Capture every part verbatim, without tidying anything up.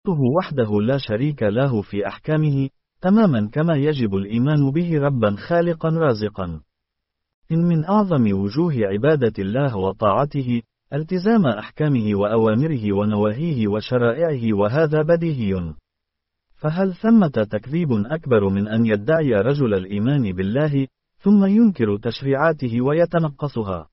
وحده لا شريك له في أحكامه، تماما كما يجب الإيمان به ربا خالقا رازقا. إن من أعظم وجوه عبادة الله وطاعته التزام أحكامه وأوامره ونواهيه وشرائعه، وهذا بديهي. فهل ثمة تكذيب أكبر من أن يدعي رجل الإيمان بالله ثم ينكر تشريعاته ويتنقصها،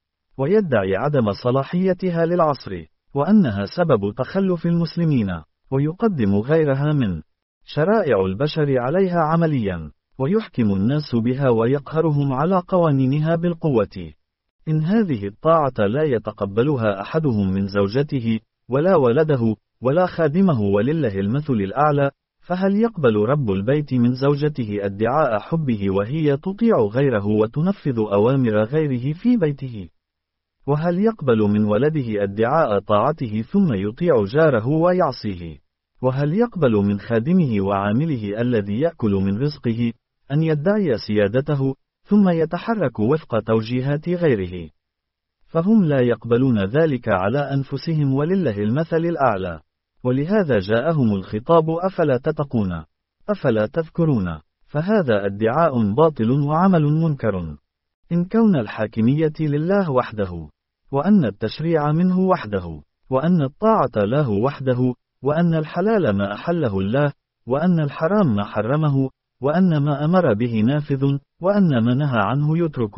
ويدعي عدم صلاحيتها للعصر، وأنها سبب تخلف المسلمين، ويقدم غيرها من شرائع البشر عليها عمليا، ويحكم الناس بها ويقهرهم على قوانينها بالقوة؟ إن هذه الطاعة لا يتقبلها أحدهم من زوجته ولا ولده ولا خادمه ولله المثل الأعلى، فهل يقبل رب البيت من زوجته ادعاء حبه وهي تطيع غيره وتنفذ أوامر غيره في بيته؟ وهل يقبل من ولده ادعاء طاعته ثم يطيع جاره ويعصيه؟ وهل يقبل من خادمه وعامله الذي يأكل من رزقه أن يدعي سيادته ثم يتحرك وفق توجيهات غيره؟ فهم لا يقبلون ذلك على أنفسهم ولله المثل الأعلى، ولهذا جاءهم الخطاب: أفلا تتقون؟ أفلا تذكرون؟ فهذا ادعاء باطل وعمل منكر. إن كون الحاكمية لله وحده، وأن التشريع منه وحده، وأن الطاعة له وحده، وأن الحلال ما أحله الله، وأن الحرام ما حرمه، وأن ما أمر به نافذ، وأن ما نهى عنه يترك،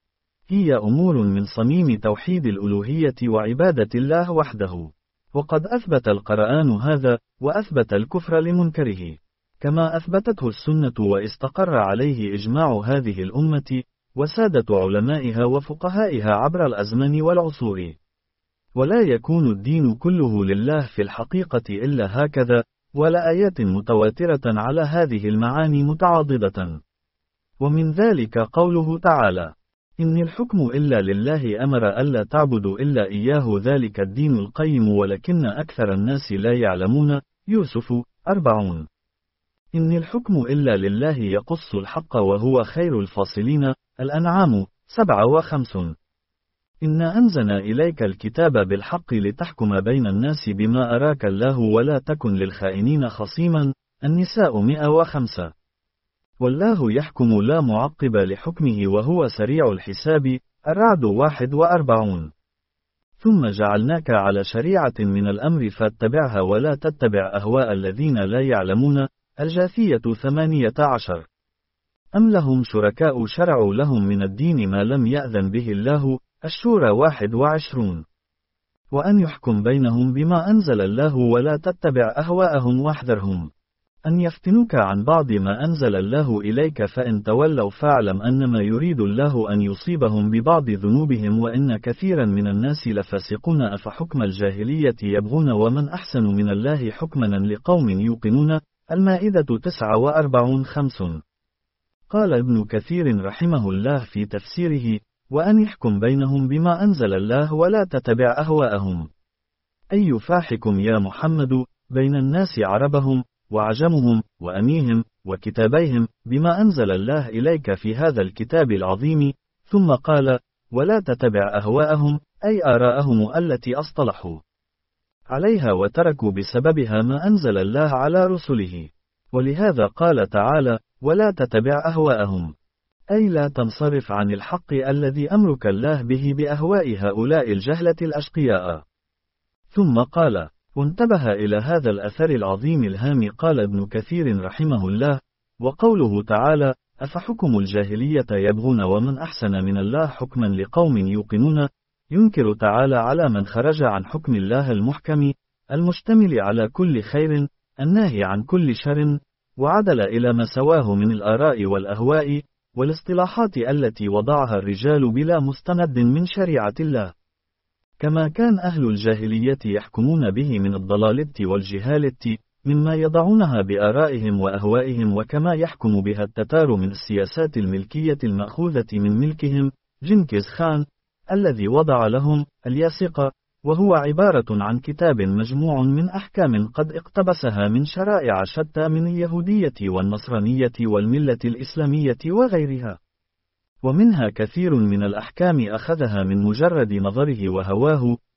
هي أمور من صميم توحيد الألوهية وعبادة الله وحده. وقد أثبت القرآن هذا، وأثبت الكفر لمنكره، كما أثبتته السنة واستقر عليه إجماع هذه الأمة وسادة علمائها وفقهائها عبر الأزمان والعصور. ولا يكون الدين كله لله في الحقيقة إلا هكذا، ولا آيات متواترة على هذه المعاني متعاضدة. ومن ذلك قوله تعالى: إن الحكم إلا لله أمر ألا تعبدوا إلا إياه ذلك الدين القيم ولكن أكثر الناس لا يعلمون. يوسف أربعون. إن الحكم إلا لله يقص الحق وهو خير الفاصلين. الأنعام سبعة وخمسون. إنا أنزلنا إليك الكتاب بالحق لتحكم بين الناس بما أراك الله ولا تكن للخائنين خصيما. النساء مئة وخمسة. والله يحكم لا معقب لحكمه وهو سريع الحساب. الرعد واحد وأربعون. ثم جعلناك على شريعة من الأمر فاتبعها ولا تتبع أهواء الذين لا يعلمون. الجاثية ثمانية عشر. أم لهم شركاء شرعوا لهم من الدين ما لم يأذن به الله. الشورى واحد وعشرون. وأن يحكم بينهم بما أنزل الله ولا تتبع أهواءهم واحذرهم أن يفتنوك عن بعض ما أنزل الله إليك، فإن تولوا فاعلم أنما يريد الله أن يصيبهم ببعض ذنوبهم وإن كثيرا من الناس لفاسقون. أفحكم الجاهلية يبغون ومن أحسن من الله حكما لقوم يوقنون. المائدة تسعة وأربعون خمسون. قال ابن كثير رحمه الله في تفسيره: وأن يحكم بينهم بما أنزل الله ولا تتبع أهواءهم، أي يفاحكم يا محمد بين الناس عربهم وعجمهم وأميهم وكتابيهم بما أنزل الله إليك في هذا الكتاب العظيم. ثم قال: ولا تتبع أهواءهم، أي آراءهم التي أصطلحوا عليها وتركوا بسببها ما أنزل الله على رسله. ولهذا قال تعالى: ولا تتبع أهواءهم، أي لا تنصرف عن الحق الذي أمرك الله به بأهواء هؤلاء الجهلة الأشقياء. ثم قال: وانتبه إلى هذا الأثر العظيم الهام. قال ابن كثير رحمه الله: وقوله تعالى: أفحكم الجاهلية يبغون ومن أحسن من الله حكما لقوم يوقنون، ينكر تعالى على من خرج عن حكم الله المحكم المشتمل على كل خير الناهي عن كل شر، وعدل إلى ما سواه من الآراء والأهواء والاصطلاحات التي وضعها الرجال بلا مستند من شريعة الله، كما كان أهل الجاهلية يحكمون به من الضلالة والجهالة مما يضعونها بآرائهم وأهوائهم، وكما يحكم بها التتار من السياسات الملكية المأخوذة من ملكهم. جنكيز خان الذي وضع لهم الياسقة، وهو عبارة عن كتاب مجموع من أحكام قد اقتبسها من شرائع شتى من اليهودية والنصرانية والملة الإسلامية وغيرها، ومنها كثير من الأحكام أخذها من مجرد نظره وهواه،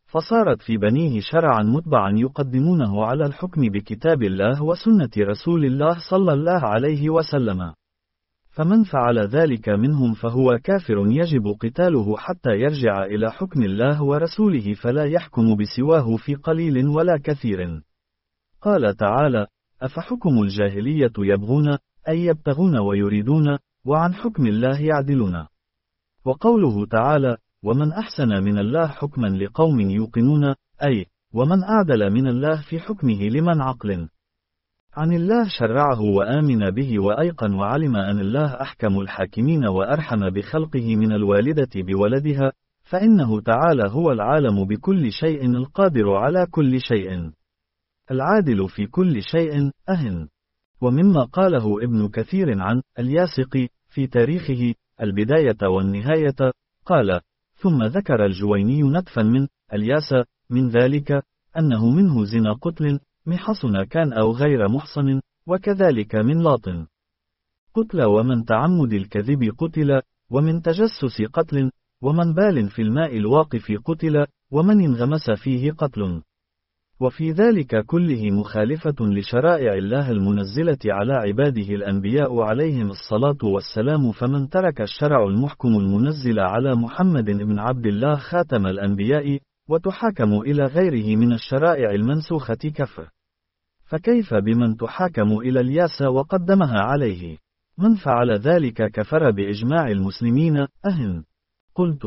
فصارت في بنيه شرعا متبعا يقدمونه على الحكم بكتاب الله وسنة رسول الله صلى الله عليه وسلم. فمن فعل ذلك منهم فهو كافر يجب قتاله حتى يرجع إلى حكم الله ورسوله فلا يحكم بسواه في قليل ولا كثير. قال تعالى: أفحكم الجاهلية يبغون، أي يبتغون ويريدون، وعن حكم الله يعدلون. وقوله تعالى: ومن أحسن من الله حكما لقوم يوقنون، أي ومن أعدل من الله في حكمه لمن عقل عن الله شرعه وآمن به وأيقن وعلم أن الله أحكم الحاكمين وأرحم بخلقه من الوالدة بولدها، فإنه تعالى هو العالم بكل شيء القادر على كل شيء العادل في كل شيء أهن. ومما قاله ابن كثير عن الياسقي في تاريخه البداية والنهاية قال: ثم ذكر الجويني نتفا من الياس من ذلك أنه منه زنا قتل محصن كان أو غير محصن، وكذلك من لاطن قتل، ومن تعمد الكذب قتل، ومن تجسس قتل، ومن بال في الماء الواقف قتل، ومن انغمس فيه قتل. وفي ذلك كله مخالفة لشرائع الله المنزلة على عباده الأنبياء عليهم الصلاة والسلام، فمن ترك الشرع المحكم المنزل على محمد بن عبد الله خاتم الأنبياء وتحاكم إلى غيره من الشرائع المنسوخة كفر، فكيف بمن تحاكم إلى الياس وقدمها عليه؟ من فعل ذلك كفر بإجماع المسلمين أهن. قلت: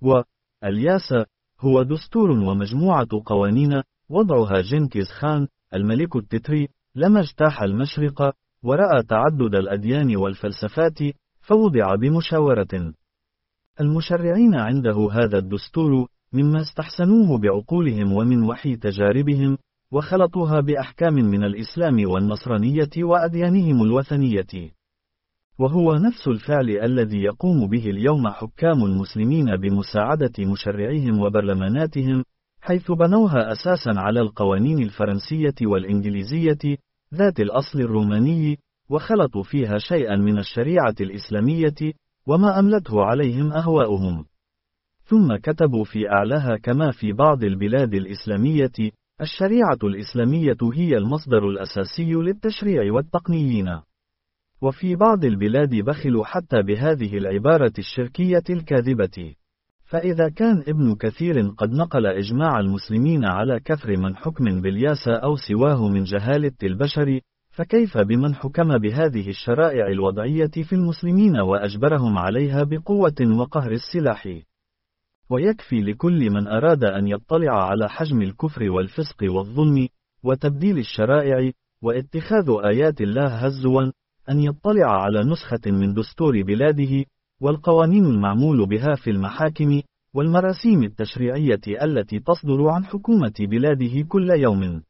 والياس هو دستور ومجموعة قوانين وضعها جنكيز خان الملك التتري لما اجتاح المشرق ورأى تعدد الأديان والفلسفات، فوضع بمشاورة المشرعين عنده هذا الدستور مما استحسنوه بعقولهم ومن وحي تجاربهم، وخلطوها بأحكام من الإسلام والنصرانية وأديانهم الوثنية. وهو نفس الفعل الذي يقوم به اليوم حكام المسلمين بمساعدة مشرعيهم وبرلماناتهم، حيث بنوها أساسا على القوانين الفرنسية والإنجليزية ذات الأصل الروماني، وخلطوا فيها شيئا من الشريعة الإسلامية وما أملته عليهم أهواؤهم. ثم كتبوا في أعلاها كما في بعض البلاد الإسلامية: الشريعة الإسلامية هي المصدر الأساسي للتشريع والتقنيين. وفي بعض البلاد بخلوا حتى بهذه العبارة الشركية الكاذبة. فإذا كان ابن كثير قد نقل إجماع المسلمين على كفر من حكم بالياس أو سواه من جهالة البشر، فكيف بمن حكم بهذه الشرائع الوضعية في المسلمين وأجبرهم عليها بقوة وقهر السلاح؟ ويكفي لكل من أراد أن يطلع على حجم الكفر والفسق والظلم وتبديل الشرائع واتخاذ آيات الله هزوا أن يطلع على نسخة من دستور بلاده والقوانين المعمول بها في المحاكم والمراسيم التشريعية التي تصدر عن حكومة بلاده كل يوم.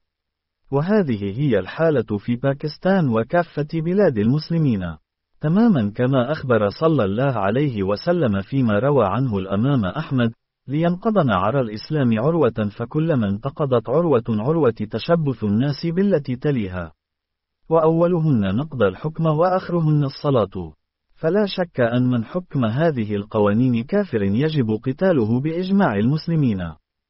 وهذه هي الحالة في باكستان وكافة بلاد المسلمين، تماما كما أخبر صلى الله عليه وسلم فيما روى عنه الأمام أحمد: لينقضن عرى الإسلام عروة فكلما انتقضت عروة عروة تشبث الناس بالتي تليها، وأولهن نقض الحكم وآخرهن الصلاة. فلا شك أن من حكم هذه القوانين كافر يجب قتاله بإجماع المسلمين.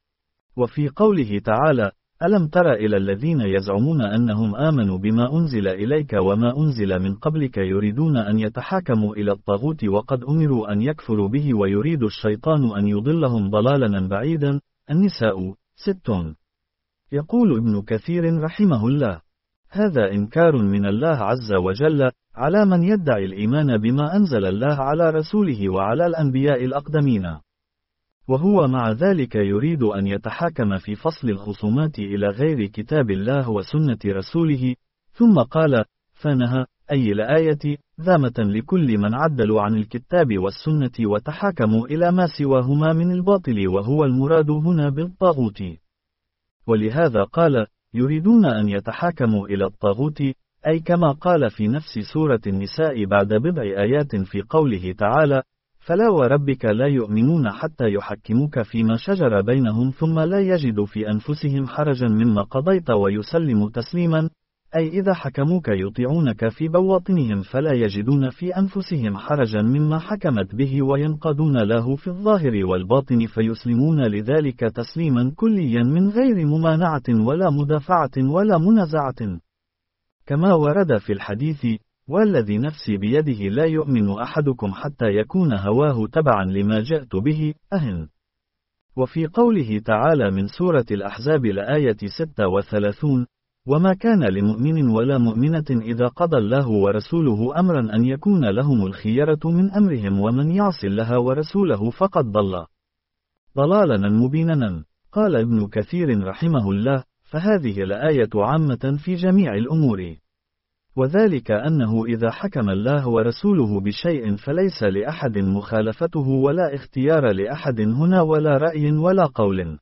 وفي قوله تعالى: ألم تر إلى الذين يزعمون أنهم آمنوا بما أنزل إليك وما أنزل من قبلك يريدون أن يتحاكموا إلى الطاغوت وقد أمروا أن يكفروا به ويريد الشيطان أن يضلهم ضلالا بعيدا. النساء ستون. يقول ابن كثير رحمه الله: هذا إنكار من الله عز وجل على من يدعي الإيمان بما أنزل الله على رسوله وعلى الأنبياء الأقدمين، وهو مع ذلك يريد أن يتحاكم في فصل الخصومات إلى غير كتاب الله وسنة رسوله. ثم قال: فنهى أي الآية ذامة لكل من عدلوا عن الكتاب والسنة وتحاكموا إلى ما سواهما من الباطل، وهو المراد هنا بالطاغوت. ولهذا قال: يريدون أن يتحاكموا إلى الطاغوت، أي كما قال في نفس سورة النساء بعد بضع آيات في قوله تعالى: فلا وربك لا يؤمنون حتى يحكموك فيما شجر بينهم ثم لا يجدوا في أنفسهم حرجا مما قضيت ويسلموا تسليما. أي إذا حكموك يطيعونك في بواطنهم فلا يجدون في أنفسهم حرجا مما حكمت به وينقادون له في الظاهر والباطن فيسلمون لذلك تسليما كليا من غير ممانعة ولا مدافعة ولا منازعة. كما ورد في الحديث: والذي نفسي بيده لا يؤمن أحدكم حتى يكون هواه تبعا لما جئت به أهن. وفي قوله تعالى من سورة الأحزاب الآية ستة وثلاثين: وما كان لمؤمن ولا مؤمنة إذا قضى الله ورسوله أمرا أن يكون لهم الخيرة من أمرهم ومن يعص الله ورسوله فقد ضل ضلالا مبينا. قال ابن كثير رحمه الله: فهذه الآية عامة في جميع الأمور، وذلك أنه إذا حكم الله ورسوله بشيء فليس لأحد مخالفته ولا اختيار لأحد هنا ولا رأي ولا قول.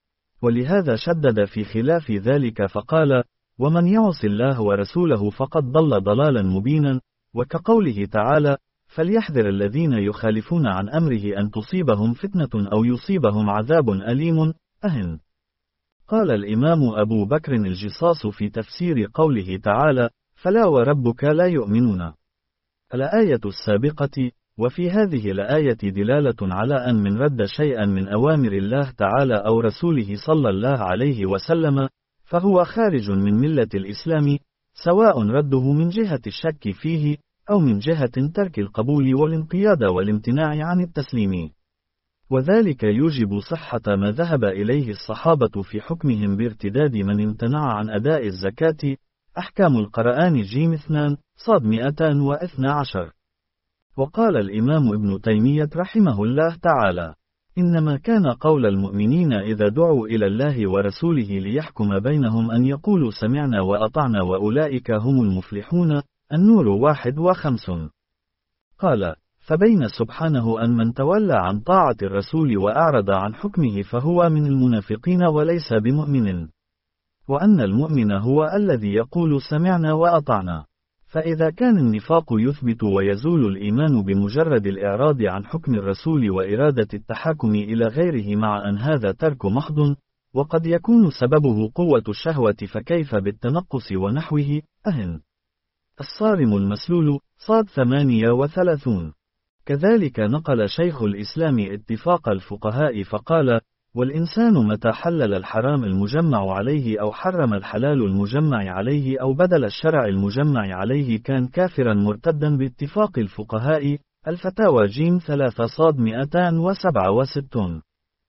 ولهذا شدد في خلاف ذلك فقال: ومن يعص الله ورسوله فقد ضل ضلالا مبينا. وكقوله تعالى: فليحذر الذين يخالفون عن أمره أن تصيبهم فتنة أو يصيبهم عذاب أليم أهن. قال الإمام أبو بكر الجصاص في تفسير قوله تعالى: فلا وربك لا يؤمنون، الآية السابقة: وفي هذه الآية دلالة على أن من رد شيئا من أوامر الله تعالى أو رسوله صلى الله عليه وسلم فهو خارج من ملة الإسلام، سواء رده من جهة الشك فيه أو من جهة ترك القبول والانقياد والامتناع عن التسليم. وذلك يوجب صحة ما ذهب إليه الصحابة في حكمهم بارتداد من امتنع عن أداء الزكاة. أحكام القرآن جيم اثنان صاد مئتان واثنى عشر. وقال الإمام ابن تيمية رحمه الله تعالى: إنما كان قول المؤمنين إذا دعوا إلى الله ورسوله ليحكم بينهم أن يقولوا سمعنا وأطعنا وأولئك هم المفلحون. النور واحد وخمسون. قال: فبين سبحانه أن من تولى عن طاعة الرسول وأعرض عن حكمه فهو من المنافقين وليس بمؤمن، وأن المؤمن هو الذي يقول سمعنا وأطعنا. فإذا كان النفاق يثبت ويزول الإيمان بمجرد الإعراض عن حكم الرسول وإرادة التحاكم إلى غيره مع أن هذا ترك محض، وقد يكون سببه قوة الشهوة، فكيف بالتنقص ونحوه أهن. الصارم المسلول صاد ثمانية وثلاثون. كذلك نقل شيخ الإسلام اتفاق الفقهاء فقال: والإنسان متى حلل الحرام المجمع عليه أو حرم الحلال المجمع عليه أو بدل الشرع المجمع عليه كان كافرا مرتدا باتفاق الفقهاء. الفتاوى جيم ثلاثة صاد مئتان وسبعة وستون.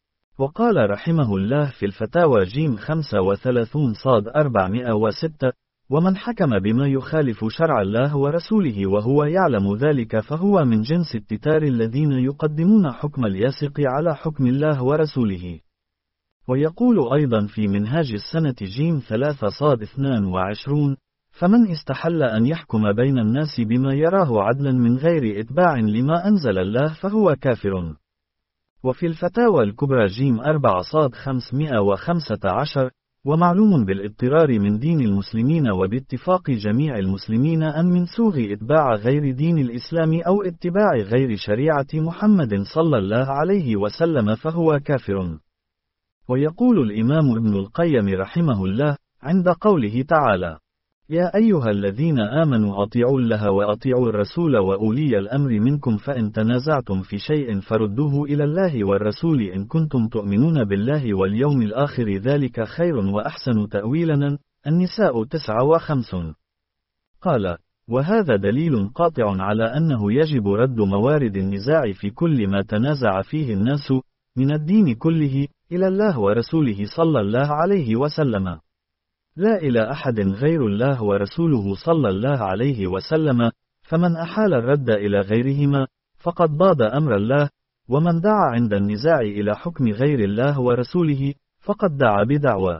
وقال رحمه الله في الفتاوى جيم خمسة وثلاثون صاد أربعمائة وستة: ومن حكم بما يخالف شرع الله ورسوله وهو يعلم ذلك فهو من جنس التتار الذين يقدمون حكم الياسق على حكم الله ورسوله. ويقول أيضا في منهاج السنة جيم ثلاثة صاد اثنان وعشرون: فمن استحل أن يحكم بين الناس بما يراه عدلا من غير إتباع لما أنزل الله فهو كافر. وفي الفتاوى الكبرى جيم أربعة صاد خمسمائة وخمسة عشر: ومعلوم بالاضطرار من دين المسلمين وباتفاق جميع المسلمين أن من سوغ إتباع غير دين الإسلام أو اتباع غير شريعة محمد صلى الله عليه وسلم فهو كافر. ويقول الإمام ابن القيم رحمه الله عند قوله تعالى: يا أيها الذين آمنوا أطيعوا الله وأطيعوا الرسول وأولي الأمر منكم فإن تنازعتم في شيء فردوه إلى الله والرسول إن كنتم تؤمنون بالله واليوم الآخر ذلك خير وأحسن تأويلا. النساء تسعة وخمسون. قال: وهذا دليل قاطع على أنه يجب رد موارد النزاع في كل ما تنازع فيه الناس من الدين كله إلى الله ورسوله صلى الله عليه وسلم، لا إلى أحد غير الله ورسوله صلى الله عليه وسلم. فمن أحال الرد إلى غيرهما فقد ضاد أمر الله، ومن دعا عند النزاع إلى حكم غير الله ورسوله فقد دعا بدعوى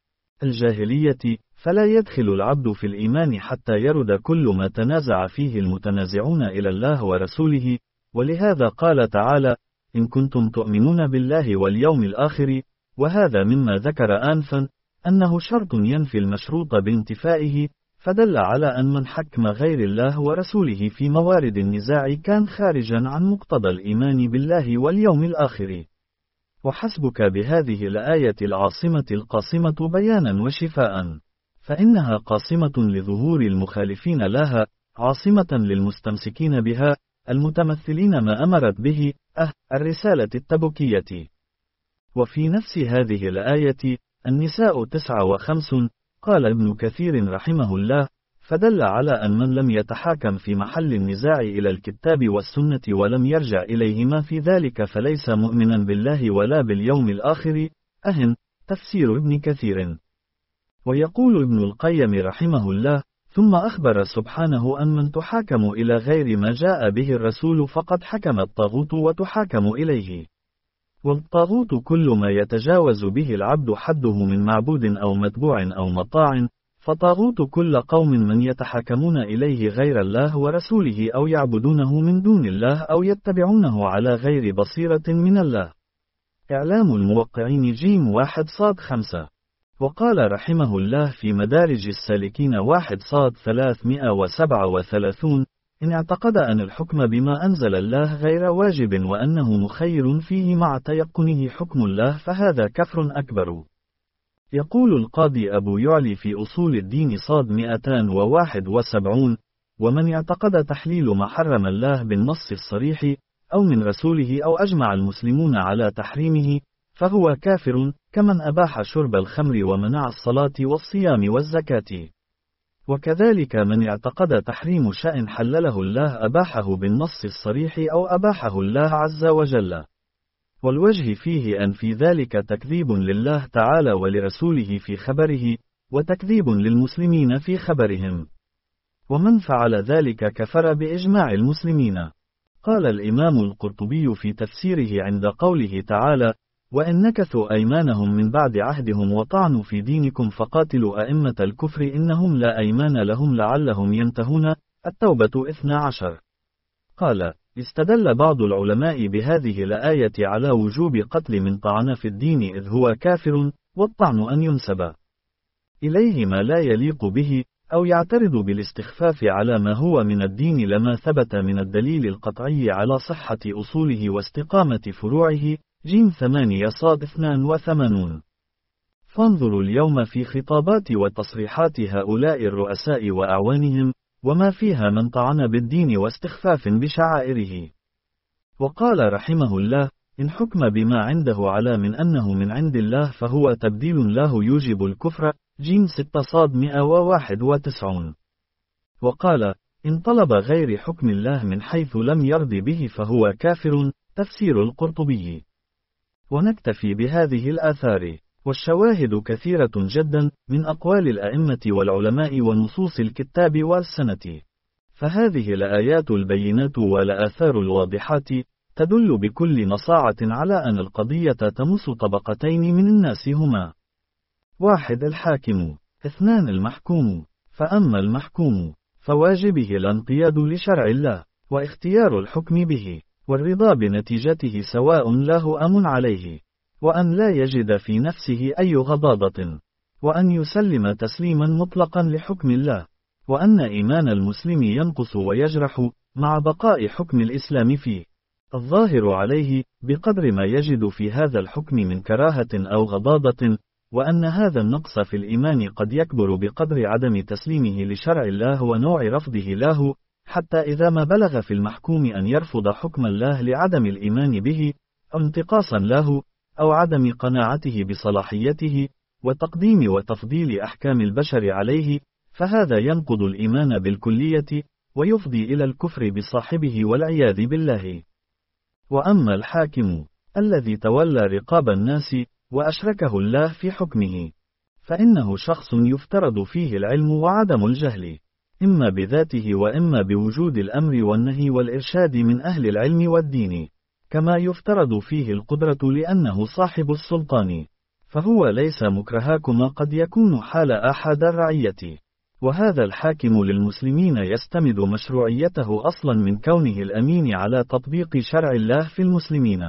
الجاهلية. فلا يدخل العبد في الإيمان حتى يرد كل ما تنازع فيه المتنازعون إلى الله ورسوله. ولهذا قال تعالى: إن كنتم تؤمنون بالله واليوم الآخر. وهذا مما ذكر آنفا أنه شرط ينفي المشروط بانتفائه، فدل على أن من حكم غير الله ورسوله في موارد النزاع كان خارجا عن مقتضى الإيمان بالله واليوم الآخر. وحسبك بهذه الآية العاصمة القاصمة بيانا وشفاء. فإنها قاصمة لظهور المخالفين لها، عاصمة للمستمسكين بها، المتمثلين ما أمرت به، أه الرسالة التبوكية. وفي نفس هذه الآية النساء تسعة وخمسون قال ابن كثير رحمه الله: فدل على أن من لم يتحاكم في محل النزاع إلى الكتاب والسنة ولم يرجع إليهما في ذلك فليس مؤمنا بالله ولا باليوم الآخر. أهن تفسير ابن كثير. ويقول ابن القيم رحمه الله: ثم أخبر سبحانه أن من تحاكم إلى غير ما جاء به الرسول فقد حكم الطاغوت وتحاكم إليه. والطاغوت كل ما يتجاوز به العبد حده من معبود أو متبوع أو مطاع، فطاغوت كل قوم من يتحاكمون إليه غير الله ورسوله أو يعبدونه من دون الله أو يتبعونه على غير بصيرة من الله. إعلام الموقعين جيم واحد صاد خمسة. وقال رحمه الله في مدارج السالكين واحد صاد ثلاثمائة وسبعة وثلاثون: إن اعتقد أن الحكم بما أنزل الله غير واجب وأنه مخير فيه مع تيقنه حكم الله فهذا كفر أكبر. يقول القاضي أبو يعلي في أصول الدين صاد مئتان وواحد وسبعون: ومن اعتقد تحليل ما حرم الله بالنص الصريح أو من رسوله أو أجمع المسلمون على تحريمه فهو كافر، كمن أباح شرب الخمر ومنع الصلاة والصيام والزكاة. وكذلك من اعتقد تحريم شيء حلله الله أباحه بالنص الصريح أو أباحه الله عز وجل. والوجه فيه أن في ذلك تكذيب لله تعالى ولرسوله في خبره، وتكذيب للمسلمين في خبرهم. ومن فعل ذلك كفر بإجماع المسلمين. قال الإمام القرطبي في تفسيره عند قوله تعالى: وإن نكثوا أيمانهم من بعد عهدهم وطعنوا في دينكم فقاتلوا أئمة الكفر إنهم لا أيمان لهم لعلهم ينتهون. التوبة اثنا عشر. قال: استدل بعض العلماء بهذه الآية على وجوب قتل من طعن في الدين إذ هو كافر، والطعن أن ينسب إليه ما لا يليق به، أو يعترض بالاستخفاف على ما هو من الدين لما ثبت من الدليل القطعي على صحة أصوله واستقامة فروعه. جيم ثمانية صاد اثنان وثمانون. فانظروا اليوم في خطابات وتصريحات هؤلاء الرؤساء وأعوانهم، وما فيها من طعن بالدين واستخفاف بشعائره. وقال رحمه الله: إن حكم بما عنده على من أنه من عند الله فهو تبديل له يوجب الكفر. جيم ستة صاد مئة وواحد وتسعون. وقال: إن طلب غير حكم الله من حيث لم يرض به فهو كافر. تفسير القرطبي. ونكتفي بهذه الآثار، والشواهد كثيرة جدا من أقوال الأئمة والعلماء ونصوص الكتاب والسنة. فهذه الآيات البينات والآثار الواضحات تدل بكل نصاعة على أن القضية تمس طبقتين من الناس هما: واحد الحاكم، اثنان المحكوم. فأما المحكوم فواجبه الانقياد لشرع الله، واختيار الحكم به، والرضا بنتيجته سواء له أم عليه، وأن لا يجد في نفسه أي غضاضة، وأن يسلم تسليما مطلقا لحكم الله، وأن إيمان المسلم ينقص ويجرح مع بقاء حكم الإسلام فيه الظاهر عليه بقدر ما يجد في هذا الحكم من كراهة أو غضاضة، وأن هذا النقص في الإيمان قد يكبر بقدر عدم تسليمه لشرع الله ونوع رفضه له، حتى إذا ما بلغ في المحكوم أن يرفض حكم الله لعدم الإيمان به، أو انتقاصا له، أو عدم قناعته بصلاحيته، وتقديم وتفضيل أحكام البشر عليه، فهذا ينقض الإيمان بالكلية، ويفضي إلى الكفر بصاحبه والعياذ بالله. وأما الحاكم الذي تولى رقاب الناس وأشركه الله في حكمه، فإنه شخص يفترض فيه العلم وعدم الجهل، إما بذاته وإما بوجود الأمر والنهي والإرشاد من أهل العلم والدين، كما يفترض فيه القدرة لأنه صاحب السلطان، فهو ليس مكرها قد يكون حال أحد الرعية. وهذا الحاكم للمسلمين يستمد مشروعيته أصلا من كونه الأمين على تطبيق شرع الله في المسلمين.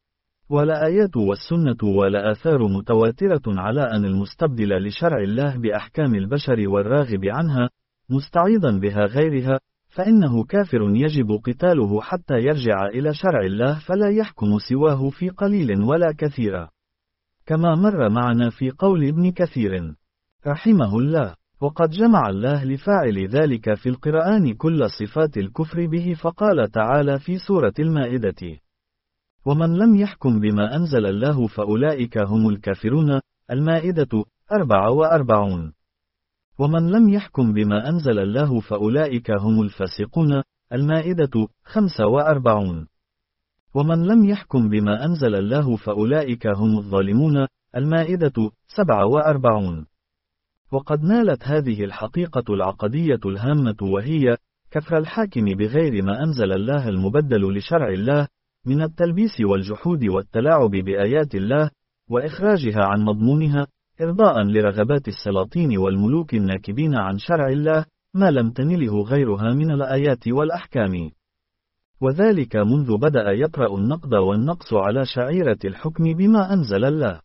والآيات والسنة والآثار متواترة على أن المستبدل لشرع الله بأحكام البشر والراغب عنها مستعيضا بها غيرها فإنه كافر يجب قتاله حتى يرجع إلى شرع الله فلا يحكم سواه في قليل ولا كثير، كما مر معنا في قول ابن كثير رحمه الله: وقد جمع الله لفاعل ذلك في القرآن كل صفات الكفر به، فقال تعالى في سورة المائدة: ومن لم يحكم بما أنزل الله فأولئك هم الكافرون. المائدة أربعة وأربعون. ومن لم يحكم بما أنزل الله فأولئك هم الفاسقون. المائدة خمسة وأربعون. ومن لم يحكم بما أنزل الله فأولئك هم الظالمون. المائدة سبعة وأربعون. وقد نالت هذه الحقيقة العقدية الهامة، وهي كفر الحاكم بغير ما أنزل الله المبدل لشرع الله من التلبيس والجحود والتلاعب بآيات الله، وإخراجها عن مضمونها، إرضاء لرغبات السلاطين والملوك الناكبين عن شرع الله ما لم تنله غيرها من الآيات والأحكام. وذلك منذ بدأ يطرأ النقد والنقص على شعيرة الحكم بما أنزل الله،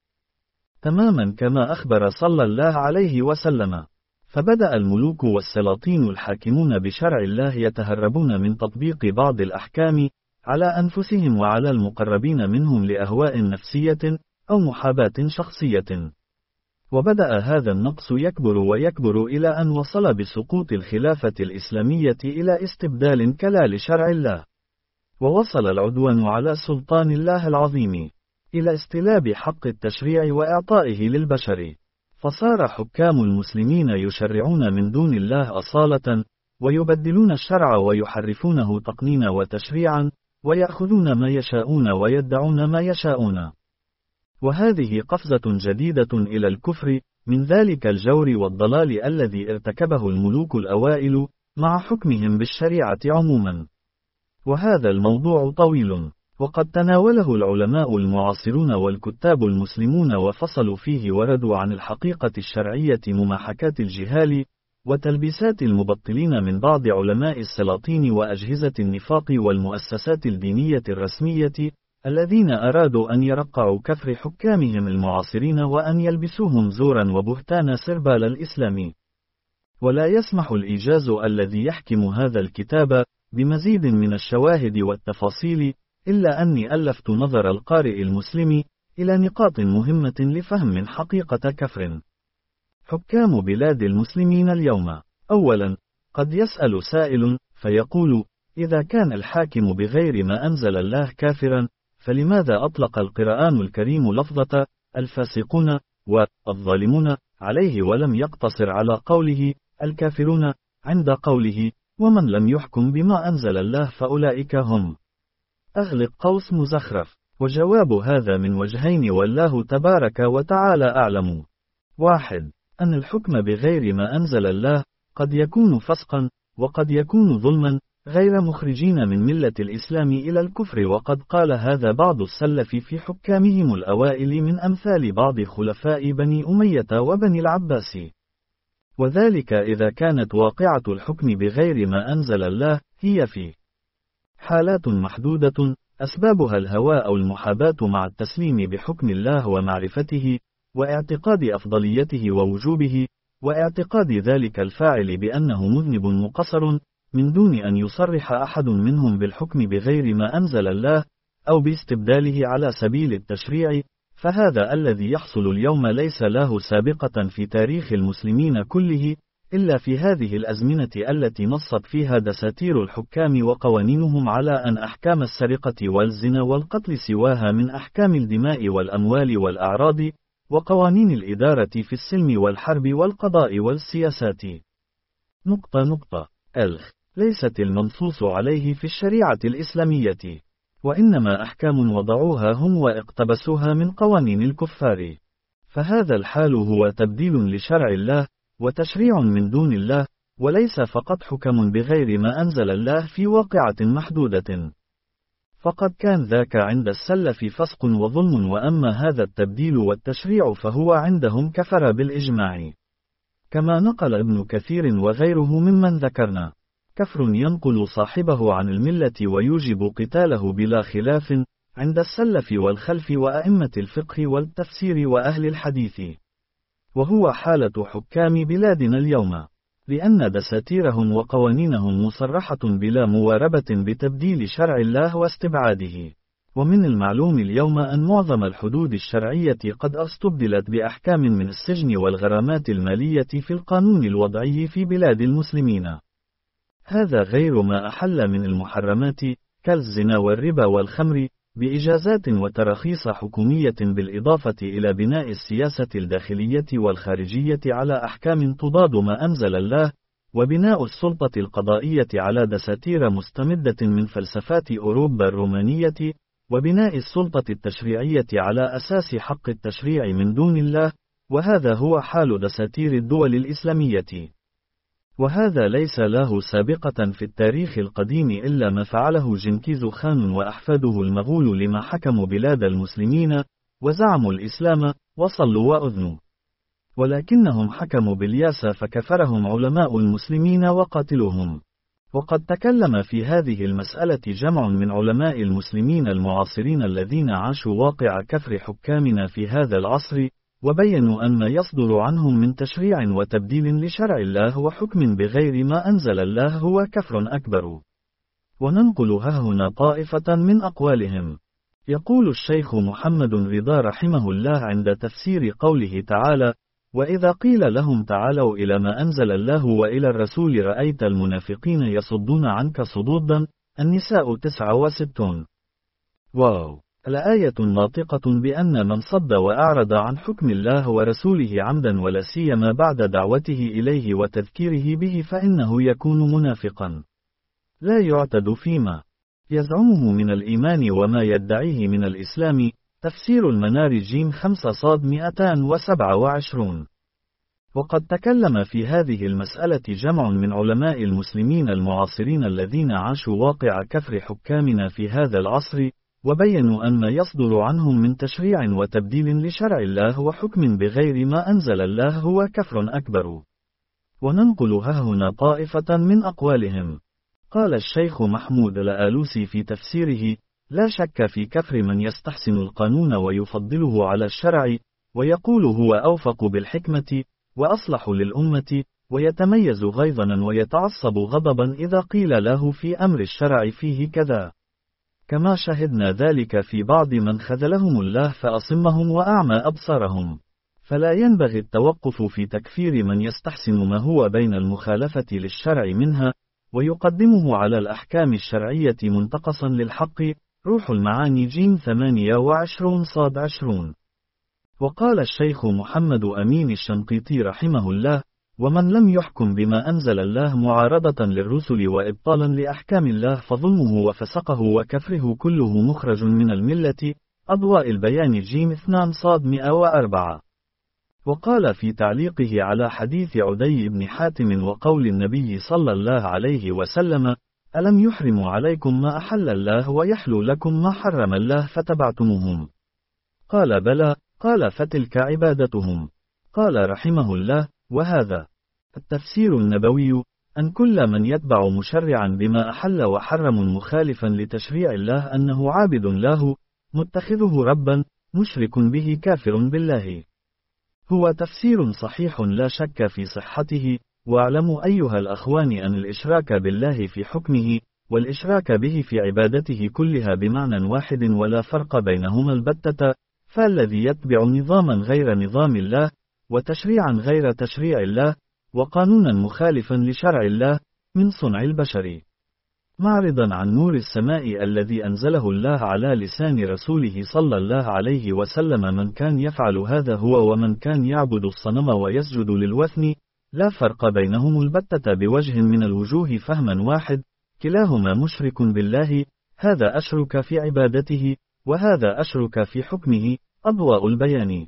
تماما كما أخبر صلى الله عليه وسلم. فبدأ الملوك والسلاطين الحاكمون بشرع الله يتهربون من تطبيق بعض الأحكام على أنفسهم وعلى المقربين منهم لأهواء نفسية أو محاباة شخصية. وبدأ هذا النقص يكبر ويكبر إلى أن وصل بسقوط الخلافة الإسلامية إلى استبدال كلا لشرع الله. ووصل العدوان على سلطان الله العظيم إلى استلاب حق التشريع وإعطائه للبشر، فصار حكام المسلمين يشرعون من دون الله أصالة، ويبدلون الشرع ويحرفونه تقنينا وتشريعا، ويأخذون ما يشاءون ويدعون ما يشاءون. وهذه قفزة جديدة إلى الكفر من ذلك الجور والضلال الذي ارتكبه الملوك الأوائل مع حكمهم بالشريعة عموما. وهذا الموضوع طويل، وقد تناوله العلماء المعاصرون والكتاب المسلمون وفصلوا فيه وردوا عن الحقيقة الشرعية مماحكات الجهال وتلبيسات المبطلين من بعض علماء السلاطين وأجهزة النفاق والمؤسسات الدينية الرسمية الذين أرادوا أن يرقعوا كفر حكامهم المعاصرين وأن يلبسوهم زورا وبهتان سربال الإسلام. ولا يسمح الإيجاز الذي يحكم هذا الكتاب بمزيد من الشواهد والتفاصيل، إلا أني ألفت نظر القارئ المسلم إلى نقاط مهمة لفهم حقيقة كفر حكام بلاد المسلمين اليوم. أولا، قد يسأل سائل فيقول: إذا كان الحاكم بغير ما أنزل الله كافرا، فلماذا أطلق القرآن الكريم لفظة الفاسقون والظالمون عليه ولم يقتصر على قوله الكافرون عند قوله ومن لم يحكم بما أنزل الله فأولئك هم؟ أغلق قوس مزخرف. وجواب هذا من وجهين والله تبارك وتعالى أعلم. واحد، أن الحكم بغير ما أنزل الله قد يكون فسقا، وقد يكون ظلما، غير مخرجين من ملة الإسلام إلى الكفر، وقد قال هذا بعض السلف في حكامهم الأوائل من أمثال بعض خلفاء بني أمية وبني العباس. وذلك إذا كانت واقعة الحكم بغير ما أنزل الله هي في حالات محدودة أسبابها الهوى أو المحاباة مع التسليم بحكم الله ومعرفته، واعتقاد أفضليته ووجوبه، واعتقاد ذلك الفاعل بأنه مذنب مقصر، من دون أن يصرح أحد منهم بالحكم بغير ما أنزل الله، أو باستبداله على سبيل التشريع. فهذا الذي يحصل اليوم ليس له سابقة في تاريخ المسلمين كله، إلا في هذه الأزمنة التي نصت فيها دساتير الحكام وقوانينهم على أن أحكام السرقة والزنا والقتل سواها من أحكام الدماء والأموال والأعراض، وقوانين الإدارة في السلم والحرب والقضاء والسياسات. نقطة نقطة ألخ ليست المنصوص عليه في الشريعة الإسلامية، وإنما أحكام وضعوها هم واقتبسوها من قوانين الكفار. فهذا الحال هو تبديل لشرع الله وتشريع من دون الله، وليس فقط حكم بغير ما أنزل الله في واقعة محدودة. فقد كان ذاك عند السلف فسق وظلم، وأما هذا التبديل والتشريع فهو عندهم كفر بالإجماع، كما نقل ابن كثير وغيره ممن ذكرنا. كفر ينقل صاحبه عن الملة ويوجب قتاله بلا خلاف عند السلف والخلف وأئمة الفقه والتفسير وأهل الحديث، وهو حالة حكام بلادنا اليوم، لأن دساتيرهم وقوانينهم مصرحة بلا مواربة بتبديل شرع الله واستبعاده. ومن المعلوم اليوم أن معظم الحدود الشرعية قد استبدلت بأحكام من السجن والغرامات المالية في القانون الوضعي في بلاد المسلمين. هذا غير ما أحل من المحرمات كالزنا والربا والخمر بإجازات وتراخيص حكومية، بالإضافة إلى بناء السياسة الداخلية والخارجية على أحكام تضاد ما أنزل الله، وبناء السلطة القضائية على دساتير مستمدة من فلسفات أوروبا الرومانية، وبناء السلطة التشريعية على أساس حق التشريع من دون الله، وهذا هو حال دساتير الدول الإسلامية. وهذا ليس له سابقة في التاريخ القديم إلا ما فعله جنكيز خان وأحفاده المغول لما حكموا بلاد المسلمين وزعموا الإسلام وصلوا وأذنوا، ولكنهم حكموا بالياس فكفرهم علماء المسلمين وقاتلوهم. وقد تكلم في هذه المسألة جمع من علماء المسلمين المعاصرين الذين عاشوا واقع كفر حكامنا في هذا العصر، وبينوا أن ما يصدر عنهم من تشريع وتبديل لشرع الله وحكم بغير ما أنزل الله هو كفر أكبر. وننقل هنا طائفة من أقوالهم. يقول الشيخ محمد رضا رحمه الله عند تفسير قوله تعالى: وإذا قيل لهم تعالوا إلى ما أنزل الله وإلى الرسول رأيت المنافقين يصدون عنك صدودا. النساء تسعة وستون. واو. الآية ناطقة بأن من صد وأعرض عن حكم الله ورسوله عمدا ولا سيما بعد دعوته إليه وتذكيره به فإنه يكون منافقا. لا يعتد فيما يزعمه من الإيمان وما يدعيه من الإسلام. تفسير المنار جيم خمسة صاد مئتان وسبعة وعشرون. وقد تكلم في هذه المسألة جمع من علماء المسلمين المعاصرين الذين عاشوا واقع كفر حكامنا في هذا العصر، وبينوا أن ما يصدر عنهم من تشريع وتبديل لشرع الله وحكم بغير ما أنزل الله هو كفر أكبر. وننقل هنا طائفة من أقوالهم. قال الشيخ محمود الآلوسي في تفسيره: لا شك في كفر من يستحسن القانون ويفضله على الشرع، ويقول هو أوفق بالحكمة وأصلح للأمة، ويتميز غيظا ويتعصب غضبا إذا قيل له في أمر الشرع فيه كذا، كما شهدنا ذلك في بعض من خذلهم الله فأصمهم وأعمى أبصارهم. فلا ينبغي التوقف في تكفير من يستحسن ما هو بين المخالفة للشرع منها، ويقدمه على الأحكام الشرعية منتقصا للحق. روح المعاني جيم ثمانية وعشرون صاد عشرون. وقال الشيخ محمد أمين الشنقيطي رحمه الله: ومن لم يحكم بما أنزل الله معارضة للرسل وإبطالا لأحكام الله فظلمه وفسقه وكفره كله مخرج من الملة. أضواء البيان جيم اثنان صاد مئة وأربعة. وقال في تعليقه على حديث عدي بن حاتم وقول النبي صلى الله عليه وسلم: ألم يحرم عليكم ما أحل الله ويحل لكم ما حرم الله فتبعتموهم؟ قال: بلى. قال: فتلك عبادتهم. قال رحمه الله: وهذا التفسير النبوي أن كل من يتبع مشرعا بما أحل وحرم مخالفا لتشريع الله أنه عابد له متخذه ربا مشرك به كافر بالله. هو تفسير صحيح لا شك في صحته. واعلموا أيها الأخوان أن الإشراك بالله في حكمه والإشراك به في عبادته كلها بمعنى واحد ولا فرق بينهما البتة. فالذي يتبع نظاما غير نظام الله وتشريعا غير تشريع الله وقانونا مخالفا لشرع الله من صنع البشر، معرضا عن نور السماء الذي أنزله الله على لسان رسوله صلى الله عليه وسلم. من كان يفعل هذا هو ومن كان يعبد الصنم ويسجد للوثن، لا فرق بينهم البتة بوجه من الوجوه فهما واحد، كلاهما مشرك بالله. هذا أشرك في عبادته وهذا أشرك في حكمه. أضواء البيان.